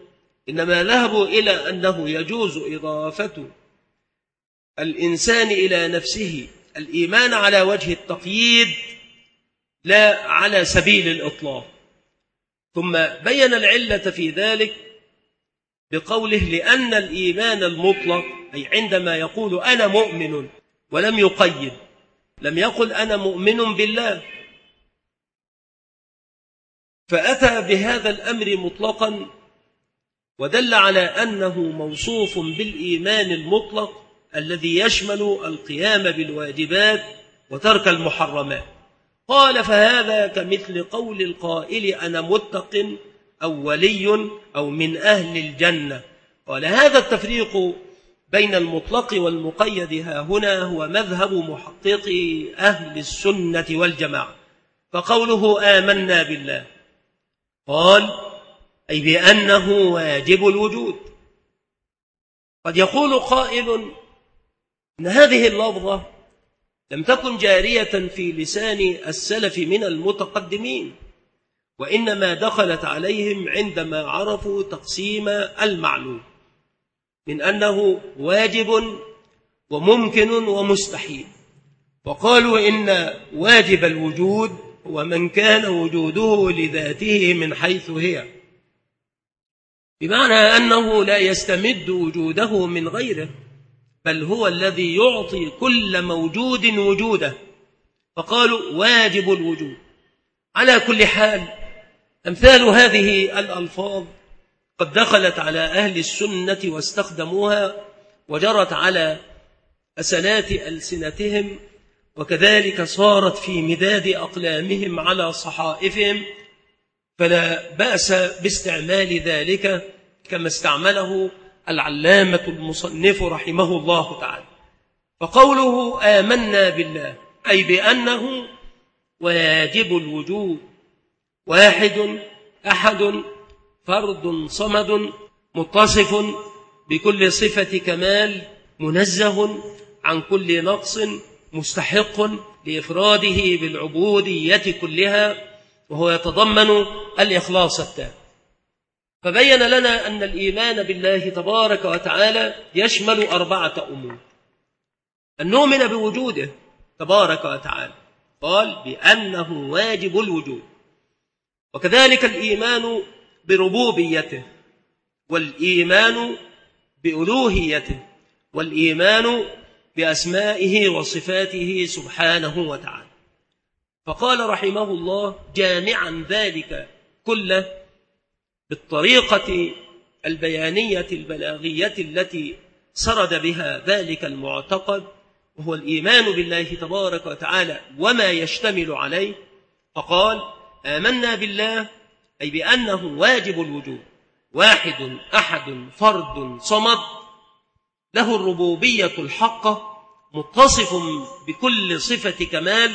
إنما ذهبوا إلى أنه يجوز إضافة الإنسان إلى نفسه الإيمان على وجه التقييد لا على سبيل الإطلاق. ثم بين العلة في ذلك بقوله لأن الإيمان المطلق أي عندما يقول أنا مؤمن ولم يقيد، لم يقل أنا مؤمن بالله، فأتى بهذا الأمر مطلقا ودل على أنه موصوف بالإيمان المطلق الذي يشمل القيام بالواجبات وترك المحرمات. قال فهذا كمثل قول القائل أنا متق أو ولي أو من أهل الجنة. قال هذا التفريق بين المطلق والمقيد ها هنا هو مذهب محققي أهل السنة والجماعة. فقوله آمنا بالله قال أي بأنه واجب الوجود. قد يقول قائل إن هذه اللفظة لم تكن جارية في لسان السلف من المتقدمين، وإنما دخلت عليهم عندما عرفوا تقسيم المعلوم من أنه واجب وممكن ومستحيل، وقالوا إن واجب الوجود هو من كان وجوده لذاته من حيث هي، بمعنى أنه لا يستمد وجوده من غيره، بل هو الذي يعطي كل موجود وجوده، فقالوا واجب الوجود. على كل حال أمثال هذه الألفاظ قد دخلت على أهل السنة واستخدموها وجرت على أسنات ألسنتهم، وكذلك صارت في مداد أقلامهم على صحائفهم، فلا بأس باستعمال ذلك كما استعمله العلامة المصنف رحمه الله تعالى. فقوله آمنا بالله أي بأنه واجب الوجود، واحد أحد فرد صمد متصف بكل صفة كمال، منزه عن كل نقص، مستحق لإفراده بالعبودية كلها، وهو يتضمن الإخلاص التام. فبين لنا أن الإيمان بالله تبارك وتعالى يشمل 4 أمور: أن نؤمن بوجوده تبارك وتعالى، قال بأنه واجب الوجود، وكذلك الإيمان بربوبيته، والإيمان بألوهيته، والإيمان بأسمائه وصفاته سبحانه وتعالى. فقال رحمه الله جامعا ذلك كله بالطريقة البيانية البلاغية التي سرد بها ذلك المعتقد، وهو الإيمان بالله تبارك وتعالى وما يشتمل عليه. فقال آمنا بالله أي بأنه واجب الوجود، واحد أحد فرد صمد، له الربوبية الحقة، متصف بكل صفة كمال،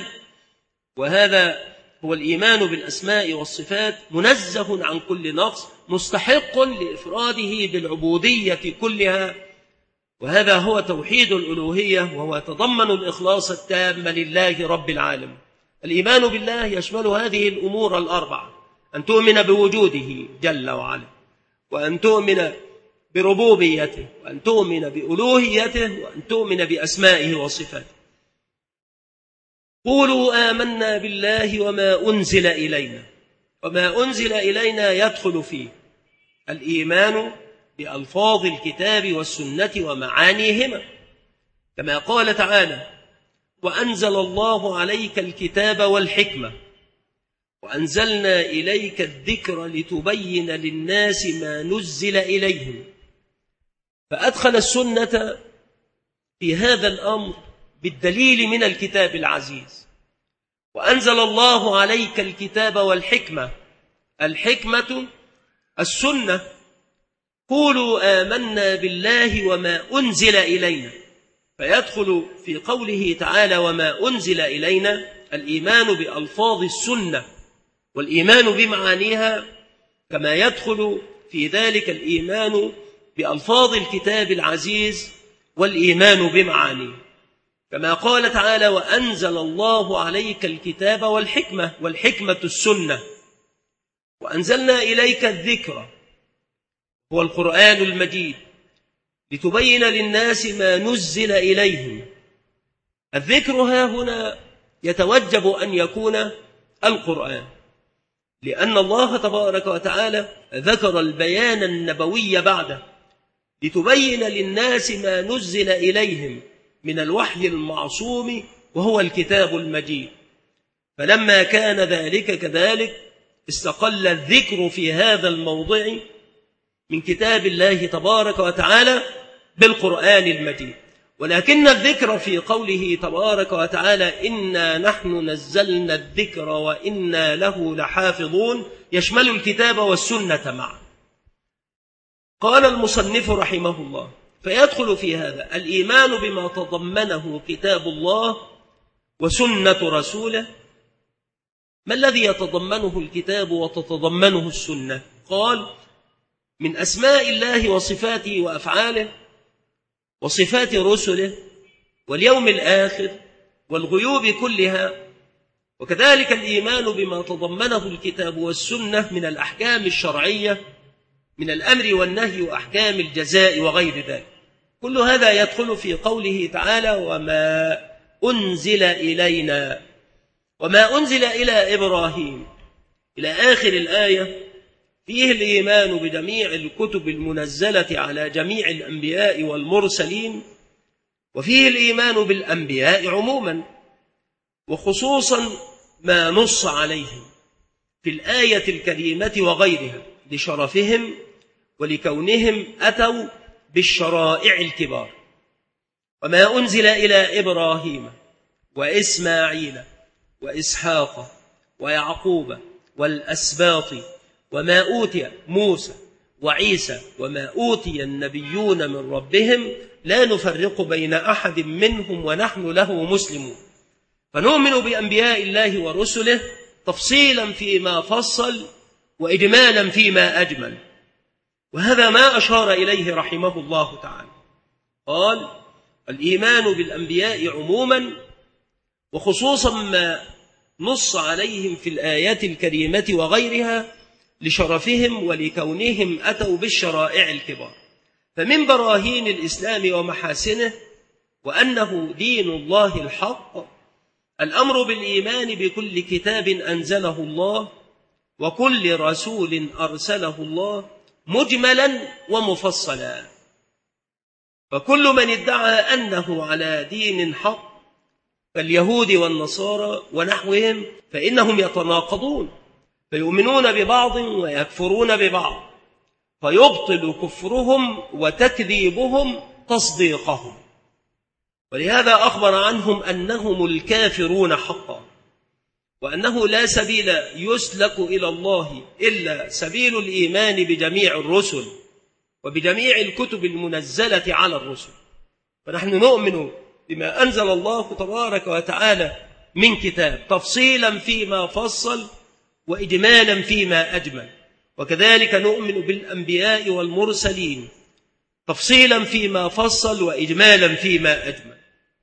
وهذا هو الإيمان بالأسماء والصفات، منزه عن كل نقص، مستحق لإفراده بالعبودية كلها، وهذا هو توحيد الألوهية، وهو يتضمن الإخلاص التام لله رب العالمين. الإيمان بالله يشمل هذه الأمور 4: أن تؤمن بوجوده جل وعلا، وأن تؤمن بربوبيته، وأن تؤمن بألوهيته، وأن تؤمن بأسمائه وصفاته. قولوا آمنا بالله وما أنزل إلينا. وما أنزل إلينا يدخل فيه الإيمان بألفاظ الكتاب والسنة ومعانيهما، كما قال تعالى وأنزل الله عليك الكتاب والحكمة وأنزلنا إليك الذكر لتبين للناس ما نزل إليهم. فأدخل السنة في هذا الأمر بالدليل من الكتاب العزيز. وأنزل الله عليك الكتاب والحكمة، الحكمة السنة. قولوا آمنا بالله وما أنزل إلينا، فيدخل في قوله تعالى وما أنزل إلينا الإيمان بألفاظ السنة والإيمان بمعانيها، كما يدخل في ذلك الإيمان بألفاظ الكتاب العزيز والإيمان بمعانيه، كما قال تعالى وأنزل الله عليك الكتاب والحكمة، والحكمة السنة، وأنزلنا إليك الذكر، هو القرآن المجيد لتبين للناس ما نزل إليهم. الذكر ها هنا يتوجب أن يكون القرآن، لأن الله تبارك وتعالى ذكر البيان النبوي بعده لتبين للناس ما نزل إليهم من الوحي المعصوم وهو الكتاب المجيد. فلما كان ذلك كذلك استقل الذكر في هذا الموضع من كتاب الله تبارك وتعالى بالقرآن المجيد. ولكن الذكر في قوله تبارك وتعالى إنا نحن نزلنا الذكر وإنا له لحافظون يشمل الكتاب والسنة معا. قال المصنف رحمه الله: فيدخل في هذا الإيمان بما تضمنه كتاب الله وسنة رسوله. ما الذي يتضمنه الكتاب وتتضمنه السنة؟ قال: من أسماء الله وصفاته وأفعاله وصفات رسله واليوم الآخر والغيوب كلها، وكذلك الإيمان بما تضمنه الكتاب والسنة من الأحكام الشرعية من الأمر والنهي وأحكام الجزاء وغير ذلك. كل هذا يدخل في قوله تعالى: وما أنزل إلينا، وما أنزل إلى إبراهيم إلى آخر الآية. فيه الإيمان بجميع الكتب المنزلة على جميع الأنبياء والمرسلين، وفيه الإيمان بالأنبياء عموما، وخصوصا ما نص عليهم في الآية الكريمة وغيرها لشرفهم ولكونهم أتوا بالشرائع الكبار. وما أنزل إلى إبراهيم وإسماعيل وإسحاق ويعقوب والأسباط وما أوتي موسى وعيسى وما أوتي النبيون من ربهم لا نفرق بين أحد منهم ونحن له مسلمون. فنؤمن بأنبياء الله ورسله تفصيلا فيما فصل وإجمالا فيما أجمل. وهذا ما أشار إليه رحمه الله تعالى. قال: الإيمان بالأنبياء عموما، وخصوصا ما نص عليهم في الآيات الكريمة وغيرها لشرفهم ولكونهم أتوا بالشرائع الكبار. فمن براهين الإسلام ومحاسنه وأنه دين الله الحق الأمر بالإيمان بكل كتاب أنزله الله وكل رسول أرسله الله مجملا ومفصلا. فكل من ادعى أنه على دين حق كاليهود والنصارى ونحوهم فإنهم يتناقضون، فيؤمنون ببعض ويكفرون ببعض، فيبطل كفرهم وتكذيبهم تصديقهم. ولهذا أخبر عنهم أنهم الكافرون حقا، وأنه لا سبيل يسلك إلى الله إلا سبيل الإيمان بجميع الرسل وبجميع الكتب المنزلة على الرسل. فنحن نؤمن بما أنزل الله تبارك وتعالى من كتاب تفصيلا فيما فصل وإجمالا فيما أجمل، وكذلك نؤمن بالأنبياء والمرسلين تفصيلا فيما فصل وإجمالا فيما أجمل.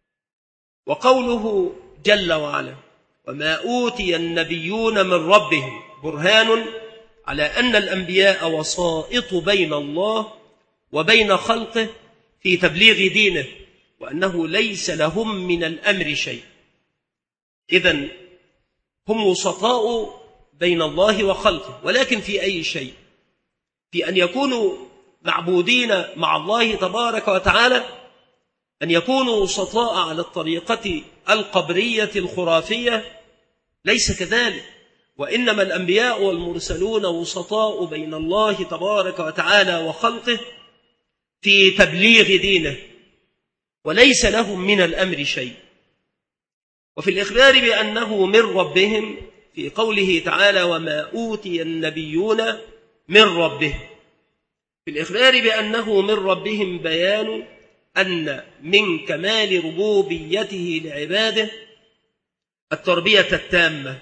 وقوله جل وعلا: وما أوتي النبيون من ربهم برهان على أن الأنبياء وسائط بين الله وبين خلقه في تبليغ دينه، وأنه ليس لهم من الأمر شيء. إذن هم وسطاء بين الله وخلقه، ولكن في أي شيء؟ في أن يكونوا معبودين مع الله تبارك وتعالى، أن يكونوا وسطاء على الطريقة القبرية الخرافية؟ ليس كذلك، وإنما الأنبياء والمرسلون وسطاء بين الله تبارك وتعالى وخلقه في تبليغ دينه، وليس لهم من الأمر شيء. وفي الإخبار بأنه من ربهم في قوله تعالى: وما أوتي النبيون من ربهم، في الإخبار بأنه من ربهم بيان أن من كمال ربوبيته لعباده التربية التامة،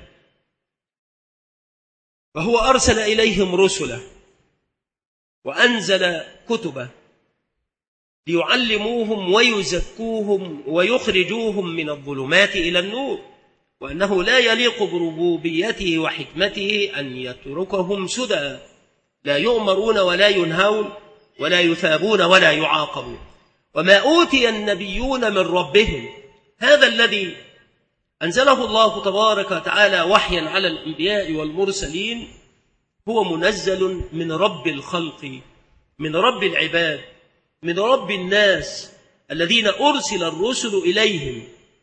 فهو أرسل إليهم رسله وأنزل كتبه ليعلموهم ويزكوهم ويخرجوهم من الظلمات إلى النور، وأنه لا يليق بربوبيته وحكمته أن يتركهم سدى، لا يؤمرون ولا ينهون ولا يثابون ولا يعاقبون. وما أوتي النبيون من ربهم، هذا الذي أنزله الله تبارك وتعالى وحيا على الأنبياء والمرسلين هو منزل من رب الخلق، من رب العباد، من رب الناس الذين أرسل الرسل إليهم.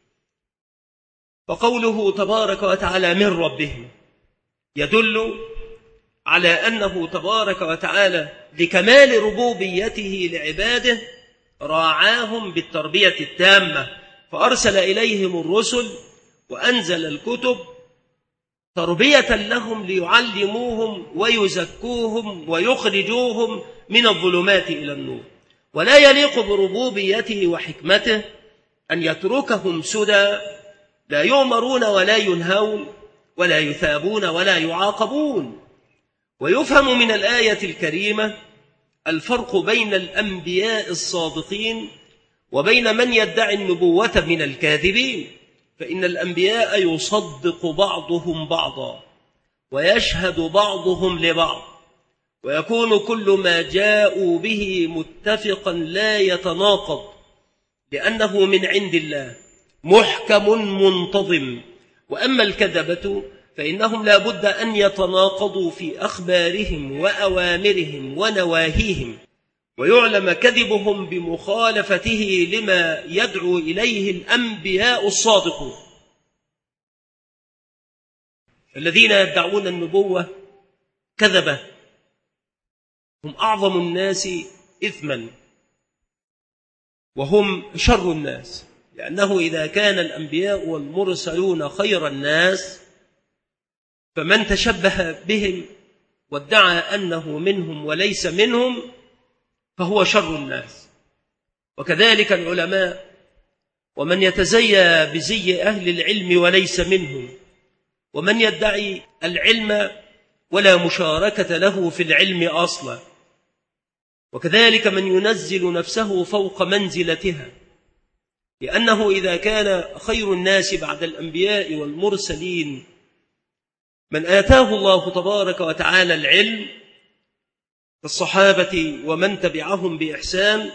فقوله تبارك وتعالى من ربهم يدل على أنه تبارك وتعالى لكمال ربوبيته لعباده راعاهم بالتربية التامة، فأرسل إليهم الرسل وأنزل الكتب تربية لهم ليعلموهم ويزكوهم ويخرجوهم من الظلمات إلى النور. ولا يليق بربوبيته وحكمته أن يتركهم سدى لا يؤمرون ولا ينهون ولا يثابون ولا يعاقبون. ويفهم من الآية الكريمة الفرق بين الأنبياء الصادقين وبين من يدعي النبوة من الكاذبين، فإن الأنبياء يصدق بعضهم بعضا ويشهد بعضهم لبعض، ويكون كل ما جاءوا به متفقا لا يتناقض، لأنه من عند الله محكم منتظم. وأما الكذبة فإنهم لا بد أن يتناقضوا في أخبارهم وأوامرهم ونواهيهم، ويعلم كذبهم بمخالفته لما يدعو إليه الأنبياء الصادقون. الذين يدعون النبوة كذبة هم أعظم الناس إثما وهم شر الناس، لأنه إذا كان الأنبياء والمرسلون خير الناس فمن تشبه بهم وادعى أنه منهم وليس منهم فهو شر الناس. وكذلك العلماء، ومن يتزيى بزي أهل العلم وليس منهم، ومن يدعي العلم ولا مشاركة له في العلم أصلا، وكذلك من ينزل نفسه فوق منزلتها، لأنه إذا كان خير الناس بعد الأنبياء والمرسلين من آتاه الله تبارك وتعالى العلم كالصحابة ومن تبعهم بإحسان،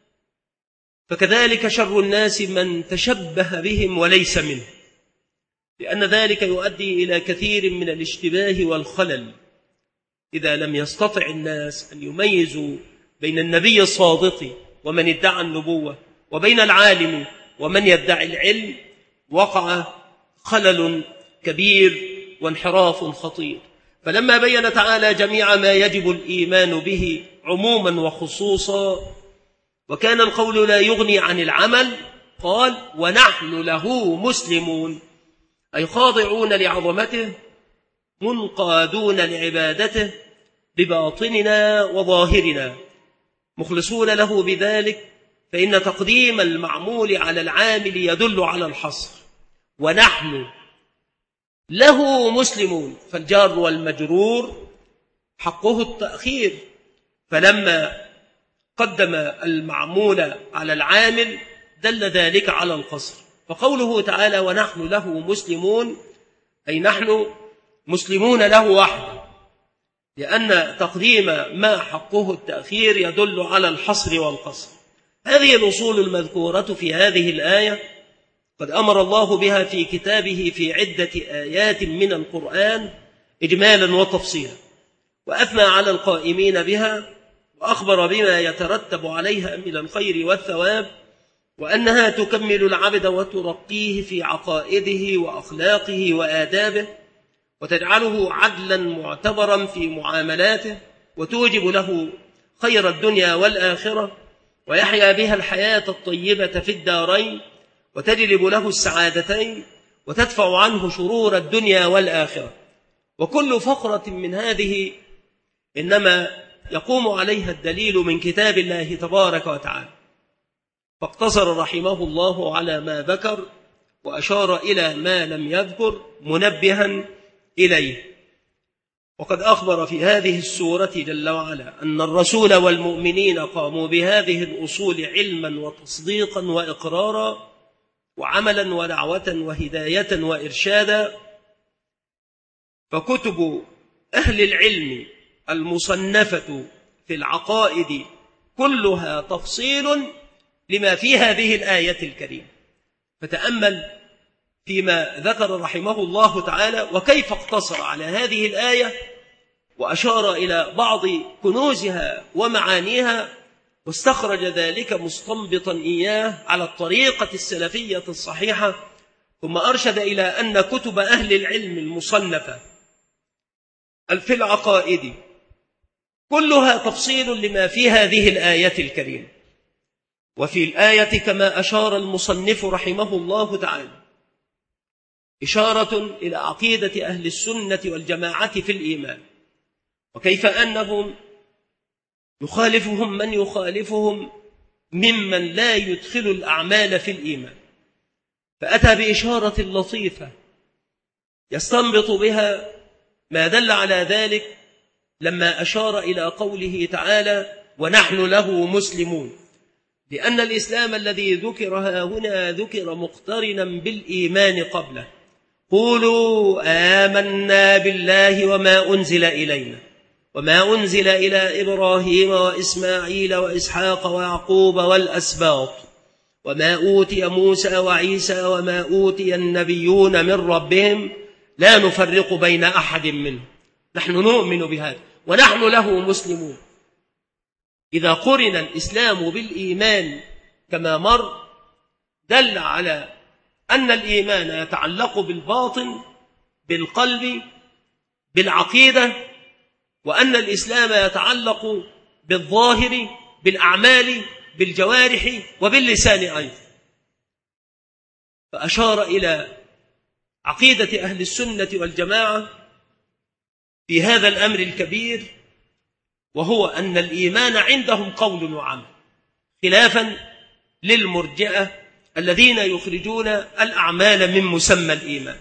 فكذلك شر الناس من تشبه بهم وليس منه، لأن ذلك يؤدي إلى كثير من الاشتباه والخلل إذا لم يستطع الناس أن يميزوا بين النبي الصادق ومن ادعى النبوة وبين العالم ومن يدعي العلم، وقع خلل كبير وانحراف خطير. فلما بين تعالى جميع ما يجب الإيمان به عموما وخصوصا، وكان القول لا يغني عن العمل، قال ونحن له مسلمون، أي خاضعون لعظمته منقادون لعبادته بباطننا وظاهرنا مخلصون له بذلك، فإن تقديم المعمول على العامل يدل على الحصر. ونحن له مسلمون، فالجار والمجرور حقه التأخير، فلما قدم المعمول على العامل دل ذلك على القصر. فقوله تعالى ونحن له مسلمون أي نحن مسلمون له وحده، لأن تقديم ما حقه التأخير يدل على الحصر والقصر. هذه الأصول المذكورة في هذه الآية قد أمر الله بها في كتابه في عدة آيات من القرآن إجمالا وتفصيلا، وأثنى على القائمين بها وأخبر بما يترتب عليها من الخير والثواب، وأنها تكمل العبد وترقيه في عقائده وأخلاقه وآدابه، وتجعله عدلا معتبرا في معاملاته، وتوجب له خير الدنيا والآخرة، ويحيا بها الحياة الطيبة في الدارين، وتجلب له السعادتين، وتدفع عنه شرور الدنيا والآخرة. وكل فقرة من هذه إنما يقوم عليها الدليل من كتاب الله تبارك وتعالى، فاقتصر رحمه الله على ما ذكر وأشار إلى ما لم يذكر منبها إليه. وقد أخبر في هذه السورة جل وعلا أن الرسول والمؤمنين قاموا بهذه الأصول علما وتصديقا وإقرارا وعملا ودعوة وهداية وإرشادا. فكتب أهل العلم المصنفة في العقائد كلها تفصيل لما في هذه الآية الكريمة. فتأمل فيما ذكر رحمه الله تعالى وكيف اقتصر على هذه الآية وأشار إلى بعض كنوزها ومعانيها، واستخرج ذلك مستنبطا إياه على الطريقة السلفية الصحيحة، ثم أرشد إلى أن كتب أهل العلم المصنفة في العقائد كلها تفصيل لما في هذه الآية الكريمة. وفي الآية كما أشار المصنف رحمه الله تعالى إشارة إلى عقيدة أهل السنة والجماعة في الإيمان، وكيف أنهم يخالفهم من يخالفهم ممن لا يدخل الأعمال في الإيمان. فأتى بإشارة لطيفة يستنبط بها ما دل على ذلك لما أشار إلى قوله تعالى ونحن له مسلمون، لأن الإسلام الذي ذكر هنا ذكر مقترنا بالإيمان قبله. قولوا آمنا بالله وما أنزل إلينا وما أنزل إلى إبراهيم وإسماعيل وإسحاق ويعقوب والأسباط وما أوتي موسى وعيسى وما أوتي النبيون من ربهم لا نفرق بين أحد منهم نحن نؤمن بهذا ونحن له مسلمون. إذا قرن الإسلام بالإيمان كما مر دل على أن الإيمان يتعلق بالباطن بالقلب بالعقيدة، وأن الإسلام يتعلق بالظاهر بالأعمال بالجوارح وباللسان أيضا. فأشار إلى عقيدة أهل السنة والجماعة في هذا الأمر الكبير، وهو أن الإيمان عندهم قول وعمل، خلافا للمرجئة الذين يخرجون الأعمال من مسمى الإيمان.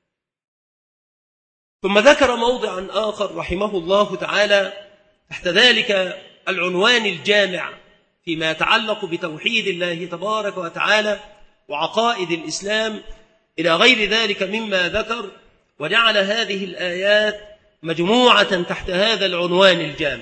ثم ذكر موضعا آخر رحمه الله تعالى تحت ذلك العنوان الجامع فيما يتعلق بتوحيد الله تبارك وتعالى وعقائد الإسلام إلى غير ذلك مما ذكر، وجعل هذه الآيات مجموعة تحت هذا العنوان الجامع.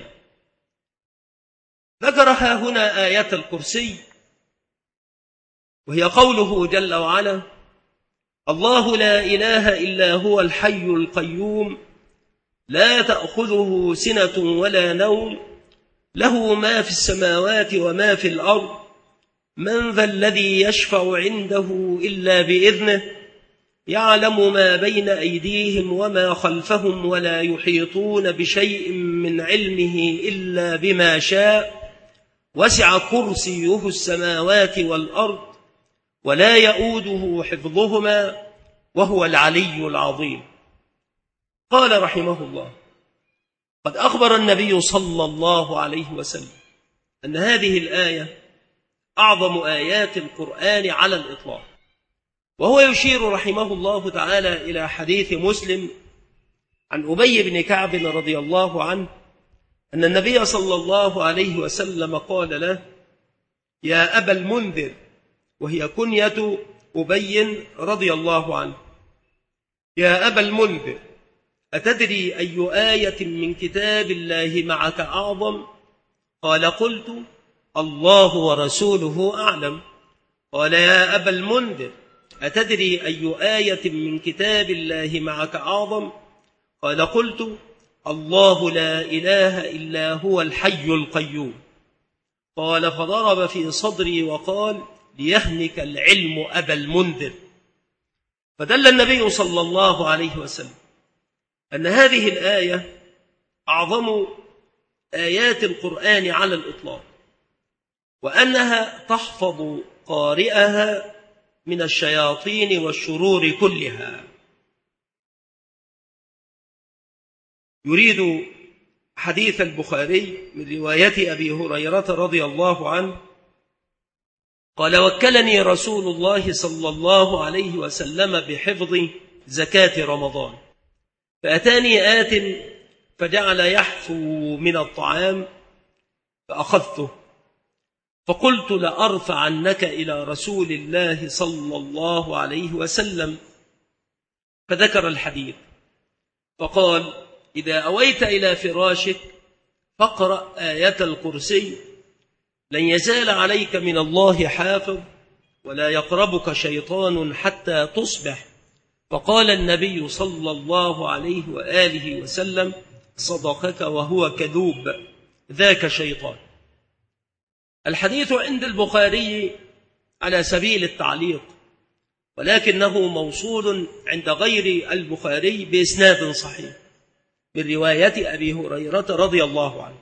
ذكرها هنا آية الكرسي، وهي قوله جل وعلا الله لا إله إلا هو الحي القيوم لا تأخذه سنة ولا نوم له ما في السماوات وما في الأرض من ذا الذي يشفع عنده إلا بإذنه يعلم ما بين أيديهم وما خلفهم ولا يحيطون بشيء من علمه إلا بما شاء وسع كرسيه السماوات والأرض ولا يؤوده حفظهما وهو العلي العظيم. قال رحمه الله قد أخبر النبي صلى الله عليه وسلم أن هذه الآية أعظم آيات القرآن على الإطلاق، وهو يشير رحمه الله تعالى إلى حديث مسلم عن أبي بن كعب رضي الله عنه أن النبي صلى الله عليه وسلم قال له يا أبا المنذر، وهي كنية أبي رضي الله عنه، يا أبا المنذر أتدري أي آية من كتاب الله معك أعظم؟ قال قلت الله ورسوله أعلم. قال يا أبا المنذر أتدري أي آية من كتاب الله معك أعظم؟ قال قلت الله لا إله إلا هو الحي القيوم. قال فضرب في صدري وقال ليهنك العلم أبا المنذر. فدل النبي صلى الله عليه وسلم أن هذه الآية أعظم آيات القرآن على الإطلاق، وأنها تحفظ قارئها من الشياطين والشرور كلها. يريد حديث البخاري من رواية أبي هريرة رضي الله عنه قال وكلني رسول الله صلى الله عليه وسلم بحفظ زكاة رمضان، فأتاني آت فجعل يحفو من الطعام فأخذته فقلت لأرفعنك إلى رسول الله صلى الله عليه وسلم، فذكر الحديث فقال إذا أويت إلى فراشك فاقرأ آية الكرسي، لن يزال عليك من الله حافظ ولا يقربك شيطان حتى تصبح. فقال النبي صلى الله عليه وآله وسلم: صدقك وهو كذوب، ذاك شيطان. الحديث عند البخاري على سبيل التعليق، ولكنه موصول عند غير البخاري بإسناد صحيح من رواية أبي هريرة رضي الله عنه.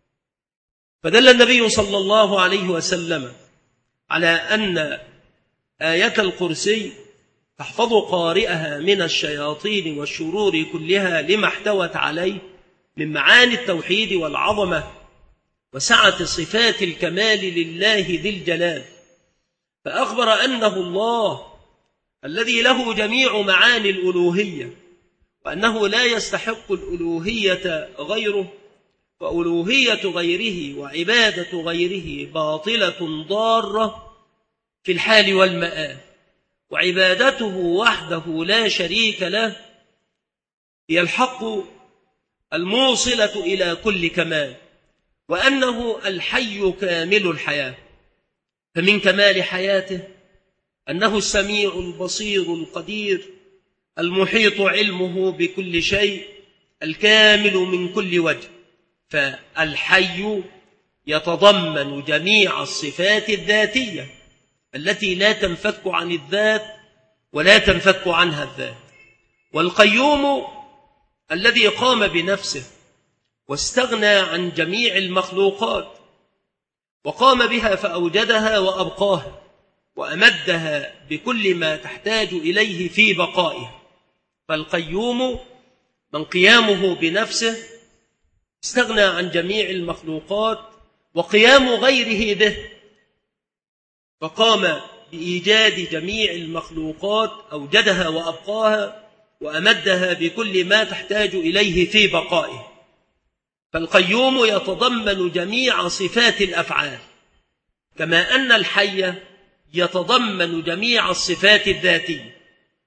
فدل النبي صلى الله عليه وسلم على أن آية الكرسي تحفظ قارئها من الشياطين والشرور كلها لما احتوت عليه من معاني التوحيد والعظمة وسعة صفات الكمال لله ذي الجلال. فأخبر أنه الله الذي له جميع معاني الألوهية، وأنه لا يستحق الألوهية غيره، وألوهية غيره وعبادة غيره باطلة ضارة في الحال والمآل، وعبادته وحده لا شريك له هي الحق الموصلة إلى كل كمال، وأنه الحي كامل الحياة. فمن كمال حياته أنه السميع البصير القدير المحيط علمه بكل شيء الكامل من كل وجه. فالحي يتضمن جميع الصفات الذاتية التي لا تنفك عن الذات ولا تنفك عنها الذات. والقيوم الذي قام بنفسه واستغنى عن جميع المخلوقات وقام بها فأوجدها وأبقاها وأمدها بكل ما تحتاج إليه في بقائها. فالقيوم من قيامه بنفسه استغنى عن جميع المخلوقات وقيام غيره به، فقام بإيجاد جميع المخلوقات، أوجدها وأبقاها وأمدها بكل ما تحتاج إليه في بقائه. فالقيوم يتضمن جميع صفات الأفعال، كما أن الحي يتضمن جميع الصفات الذاتية.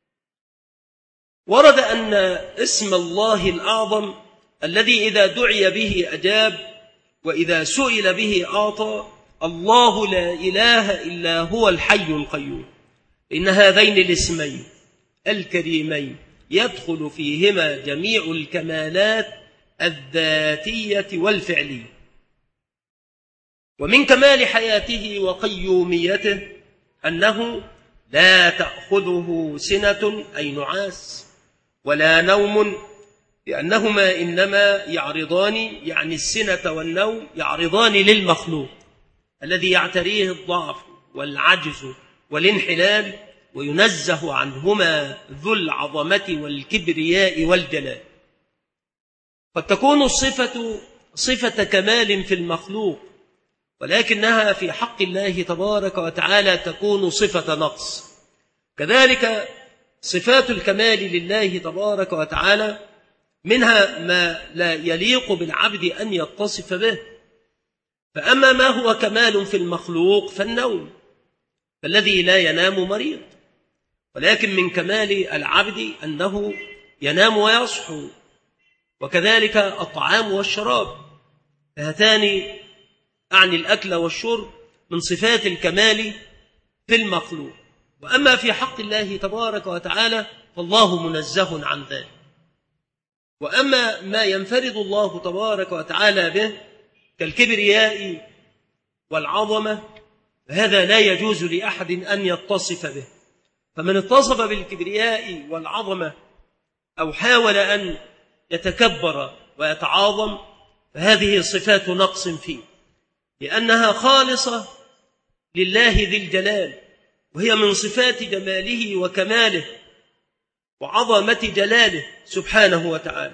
ورد أن اسم الله الأعظم الذي إذا دعي به أجاب وإذا سئل به أعطى الله لا إله إلا هو الحي القيوم، إن هذين الاسمين الكريمين يدخل فيهما جميع الكمالات الذاتية والفعلية. ومن كمال حياته وقيوميته أنه لا تأخذه سنة أي نعاس ولا نوم، لأنهما إنما يعرضان، يعني السنة والنوم يعرضان للمخلوق الذي يعتريه الضعف والعجز والانحلال، وينزه عنهما ذو العظمة والكبرياء والجلال. قد تكون الصفة صفة كمال في المخلوق، ولكنها في حق الله تبارك وتعالى تكون صفة نقص. كذلك صفات الكمال لله تبارك وتعالى منها ما لا يليق بالعبد أن يتصف به. فأما ما هو كمال في المخلوق فالنوم، فالذي لا ينام مريض، ولكن من كمال العبد أنه ينام ويصحو، وكذلك الطعام والشراب، فهاتان أعني الأكل والشرب من صفات الكمال في المخلوق. وأما في حق الله تبارك وتعالى فالله منزه عن ذلك. وأما ما ينفرد الله تبارك وتعالى به كالكبرياء والعظمة فهذا لا يجوز لأحد أن يتصف به. فمن اتصف بالكبرياء والعظمة أو حاول أن يتكبر ويتعاظم فهذه صفات نقص فيه، لأنها خالصة لله ذي الجلال، وهي من صفات جماله وكماله وعظمة جلاله سبحانه وتعالى.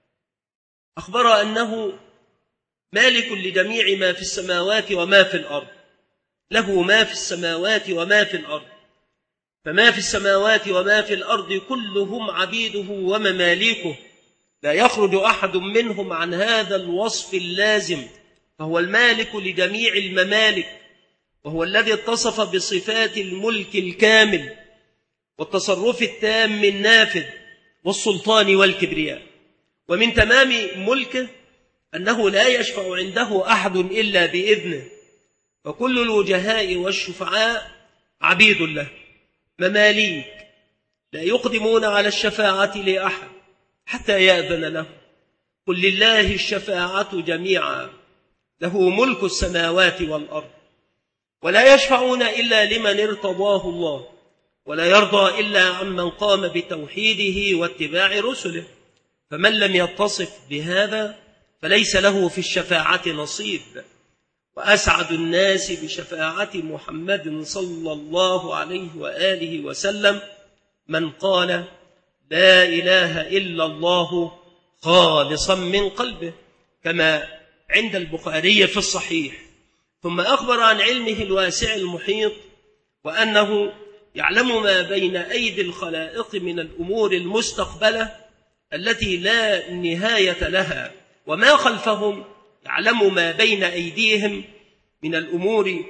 أخبر أنه مالك لجميع ما في السماوات وما في الأرض، له ما في السماوات وما في الأرض، فما في السماوات وما في الأرض كلهم عبيده ومماليكه، لا يخرج أحد منهم عن هذا الوصف اللازم، فهو المالك لجميع الممالك، وهو الذي اتصف بصفات الملك الكامل والتصرف التام النافذ والسلطان والكبرياء. ومن تمام ملكه أنه لا يشفع عنده أحد إلا بإذنه، وكل الوجهاء والشفعاء عبيد له مماليك لا يقدمون على الشفاعة لأحد حتى يأذن له. قل لله الشفاعة جميعا له ملك السماوات والأرض، ولا يشفعون إلا لمن ارتضاه الله، ولا يرضى إلا عمن قام بتوحيده واتباع رسله. فمن لم يتصف بهذا فليس له في الشفاعة نصيب. وأسعد الناس بشفاعة محمد صلى الله عليه وآله وسلم من قال لا إله إلا الله خالصا من قلبه، كما عند البخاري في الصحيح. ثم أخبر عن علمه الواسع المحيط، وأنه يعلم ما بين أيدي الخلائق من الأمور المستقبلة التي لا نهاية لها، وما خلفهم يعلم ما بين أيديهم من الأمور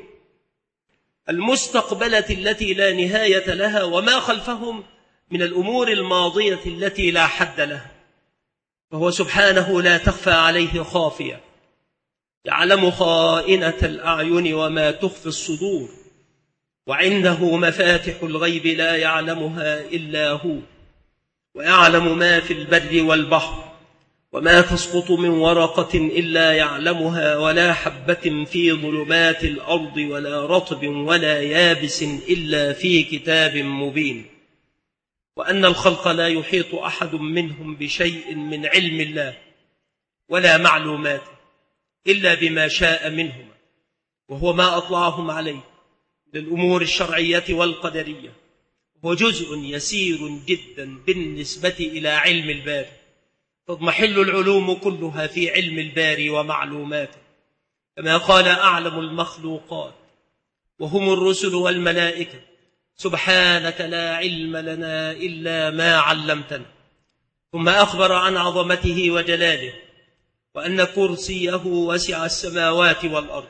المستقبلة التي لا نهاية لها، وما خلفهم من الأمور الماضية التي لا حد لها. فهو سبحانه لا تخفى عليه خافية، يعلم خائنة الأعين وما تخفي الصدور، وعنده مفاتح الغيب لا يعلمها إلا هو، ويعلم ما في البر والبحر، وما تسقط من ورقة إلا يعلمها، ولا حبة في ظلمات الأرض ولا رطب ولا يابس إلا في كتاب مبين. وأن الخلق لا يحيط أحد منهم بشيء من علم الله ولا معلوماته إلا بما شاء منهما، وهو ما أطلعهم عليه من الأمور الشرعية والقدرية، هو جزء يسير جدا بالنسبة إلى علم الباري، تضمحل العلوم كلها في علم الباري ومعلوماته، كما قال أعلم المخلوقات وهم الرسل والملائكة سبحانك لا علم لنا إلا ما علمتنا. ثم أخبر عن عظمته وجلاله، وأن كرسيه وسع السماوات والأرض،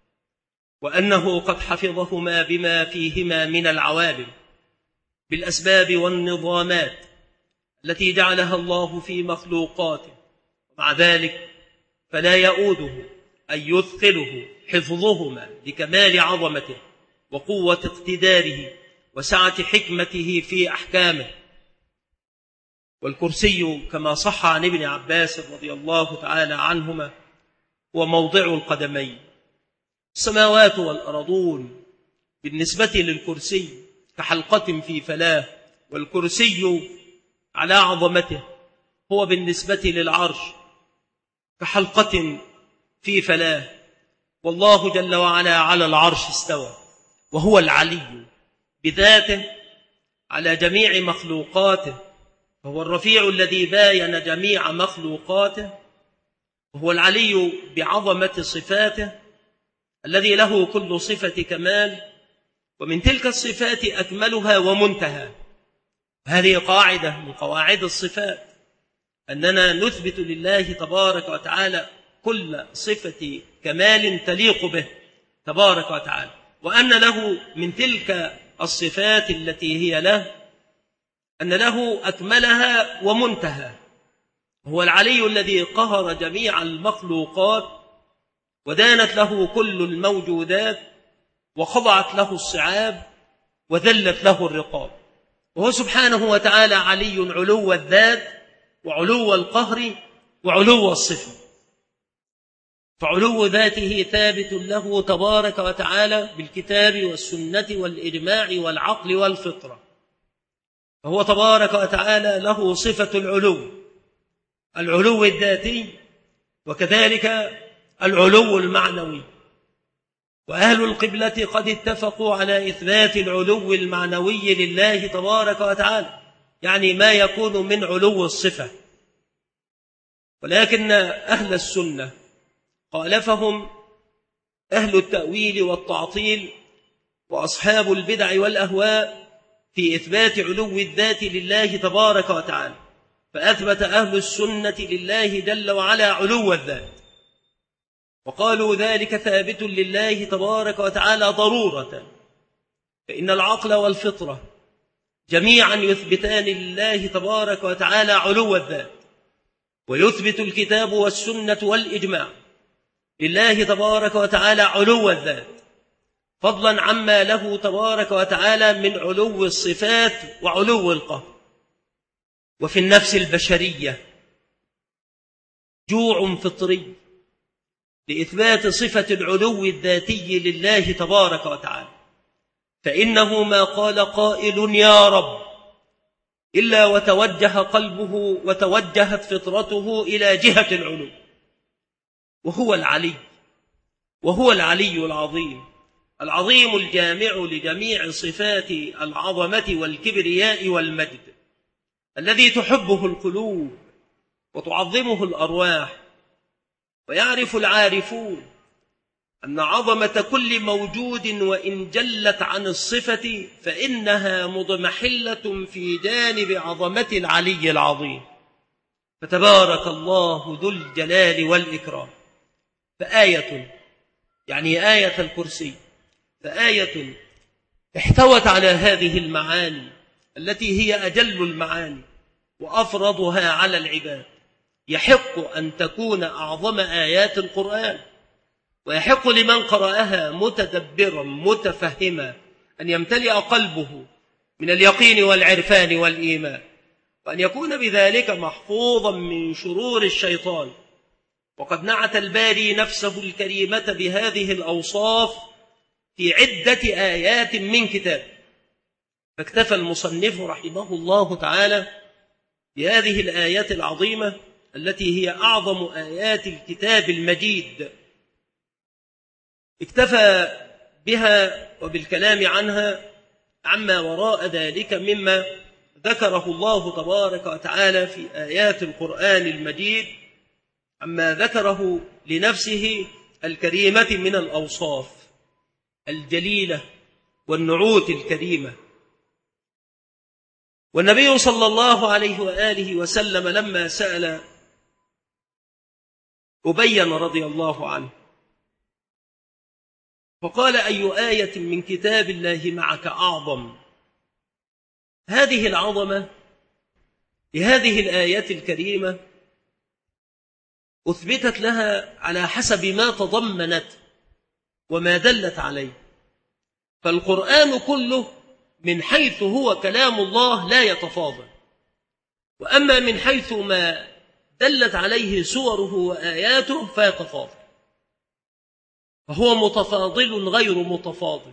وأنه قد حفظهما بما فيهما من العوالم بالأسباب والنظامات التي جعلها الله في مخلوقاته، ومع ذلك فلا يؤوده أن يثقله حفظهما لكمال عظمته وقوة اقتداره وسعة حكمته في أحكامه. والكرسي كما صح عن ابن عباس رضي الله تعالى عنهما هو موضع القدمين. السماوات والأرضون بالنسبة للكرسي كحلقة في فلاة، والكرسي على عظمته هو بالنسبة للعرش كحلقة في فلاة. والله جل وعلا على العرش استوى، وهو العلي بذاته على جميع مخلوقاته، فهو الرفيع الذي باين جميع مخلوقاته، وهو العلي بعظمة صفاته الذي له كل صفة كمال، ومن تلك الصفات أكملها ومنتهى. هذه قاعدة من قواعد الصفات، أننا نثبت لله تبارك وتعالى كل صفة كمال تليق به تبارك وتعالى، وأن له من تلك الصفات التي هي له أن له أكملها ومنتهى. هو العلي الذي قهر جميع المخلوقات ودانت له كل الموجودات وخضعت له الصعاب وذلت له الرقاب، وهو سبحانه وتعالى علي علو الذات وعلو القهر وعلو الصفة. فعلو ذاته ثابت له تبارك وتعالى بالكتاب والسنة والإجماع والعقل والفطرة، فهو تبارك وتعالى له صفة العلو الذاتي، وكذلك العلو المعنوي. وأهل القبلة قد اتفقوا على إثبات العلو المعنوي لله تبارك وتعالى، يعني ما يكون من علو الصفة. ولكن أهل السنة خالفهم أهل التأويل والتعطيل وأصحاب البدع والأهواء في إثبات علو الذات لله تبارك وتعالى، فأثبت أهل السنة لله جل وعلا علو الذات، وقالوا ذلك ثابت لله تبارك وتعالى ضرورة، فإن العقل والفطرة جميعا يثبتان لله تبارك وتعالى علو الذات، ويثبت الكتاب والسنة والإجماع لله تبارك وتعالى علو الذات، فضلا عما له تبارك وتعالى من علو الصفات وعلو القهر. وفي النفس البشرية جوع فطري لإثبات صفة العلو الذاتي لله تبارك وتعالى، فإنه ما قال قائل يا رب إلا وتوجه قلبه وتوجهت فطرته إلى جهة العلو، وهو العلي العظيم، العظيم الجامع لجميع صفات العظمة والكبرياء والمجد، الذي تحبه القلوب وتعظمه الأرواح. ويعرف العارفون أن عظمة كل موجود وإن جلت عن الصفة فإنها مضمحلة في جانب عظمة العلي العظيم، فتبارك الله ذو الجلال والإكرام. فآية يعني آية الكرسي، فآية احتوت على هذه المعاني التي هي أجل المعاني وأفرضها على العباد، يحق أن تكون أعظم آيات القرآن، ويحق لمن قرأها متدبرا متفهما أن يمتلئ قلبه من اليقين والعرفان والإيمان، وأن يكون بذلك محفوظا من شرور الشيطان. وقد نعت الباري نفسه الكريمة بهذه الأوصاف في عدة آيات من كتاب، فاكتفى المصنف رحمه الله تعالى بهذه الآيات العظيمة التي هي أعظم آيات الكتاب المجيد، اكتفى بها وبالكلام عنها عما وراء ذلك مما ذكره الله تبارك وتعالى في آيات القرآن المجيد، عما ذكره لنفسه الكريمة من الأوصاف الجليلة والنعوت الكريمة. والنبي صلى الله عليه وآله وسلم لما سأل أبي رضي الله عنه فقال أي آية من كتاب الله معك أعظم، هذه العظمة لهذه الآيات الكريمة أثبتت لها على حسب ما تضمنت وما دلت عليه، فالقرآن كله من حيث هو كلام الله لا يتفاضل، وأما من حيث ما دلت عليه سوره وآياته فيتفاضل، فهو متفاضل غير متفاضل،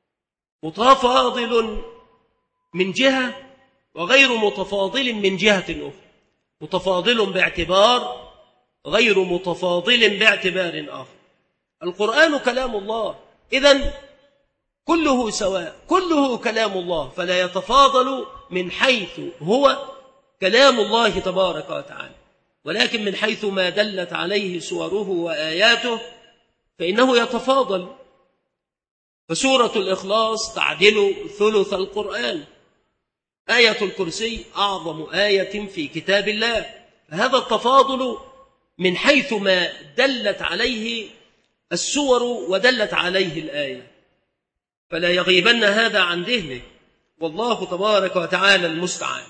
متفاضل من جهة وغير متفاضل من جهة أخرى، متفاضل باعتبار غير متفاضل باعتبار آخر. القرآن كلام الله، إذن كله سواء، كله كلام الله، فلا يتفاضل من حيث هو كلام الله تبارك وتعالى، ولكن من حيث ما دلت عليه سوره وآياته فإنه يتفاضل. فسورة الإخلاص تعدل ثلث القرآن، آية الكرسي أعظم آية في كتاب الله، فهذا التفاضل من حيث ما دلت عليه السور ودلت عليه الآية، فلا يغيبن هذا عن ذهنه، والله تبارك وتعالى المستعان.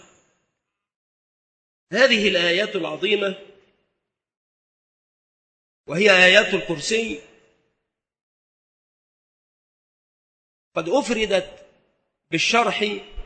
هذه الآيات العظيمة وهي آيات الكرسي قد أفردت بالشرح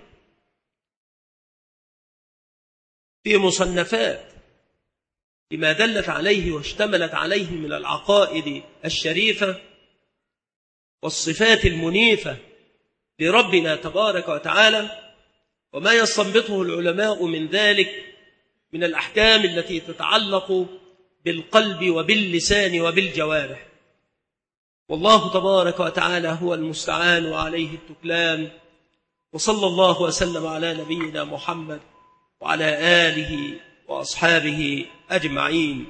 في مصنفات بما دلت عليه واشتملت عليه من العقائد الشريفة والصفات المنيفة لربنا تبارك وتعالى، وما يستنبطه العلماء من ذلك من الأحكام التي تتعلق بالقلب وباللسان وبالجوارح. والله تبارك وتعالى هو المستعان وعليه التكلان، وصلى الله وسلم على نبينا محمد وعلى آله وأصحابه أجمعين.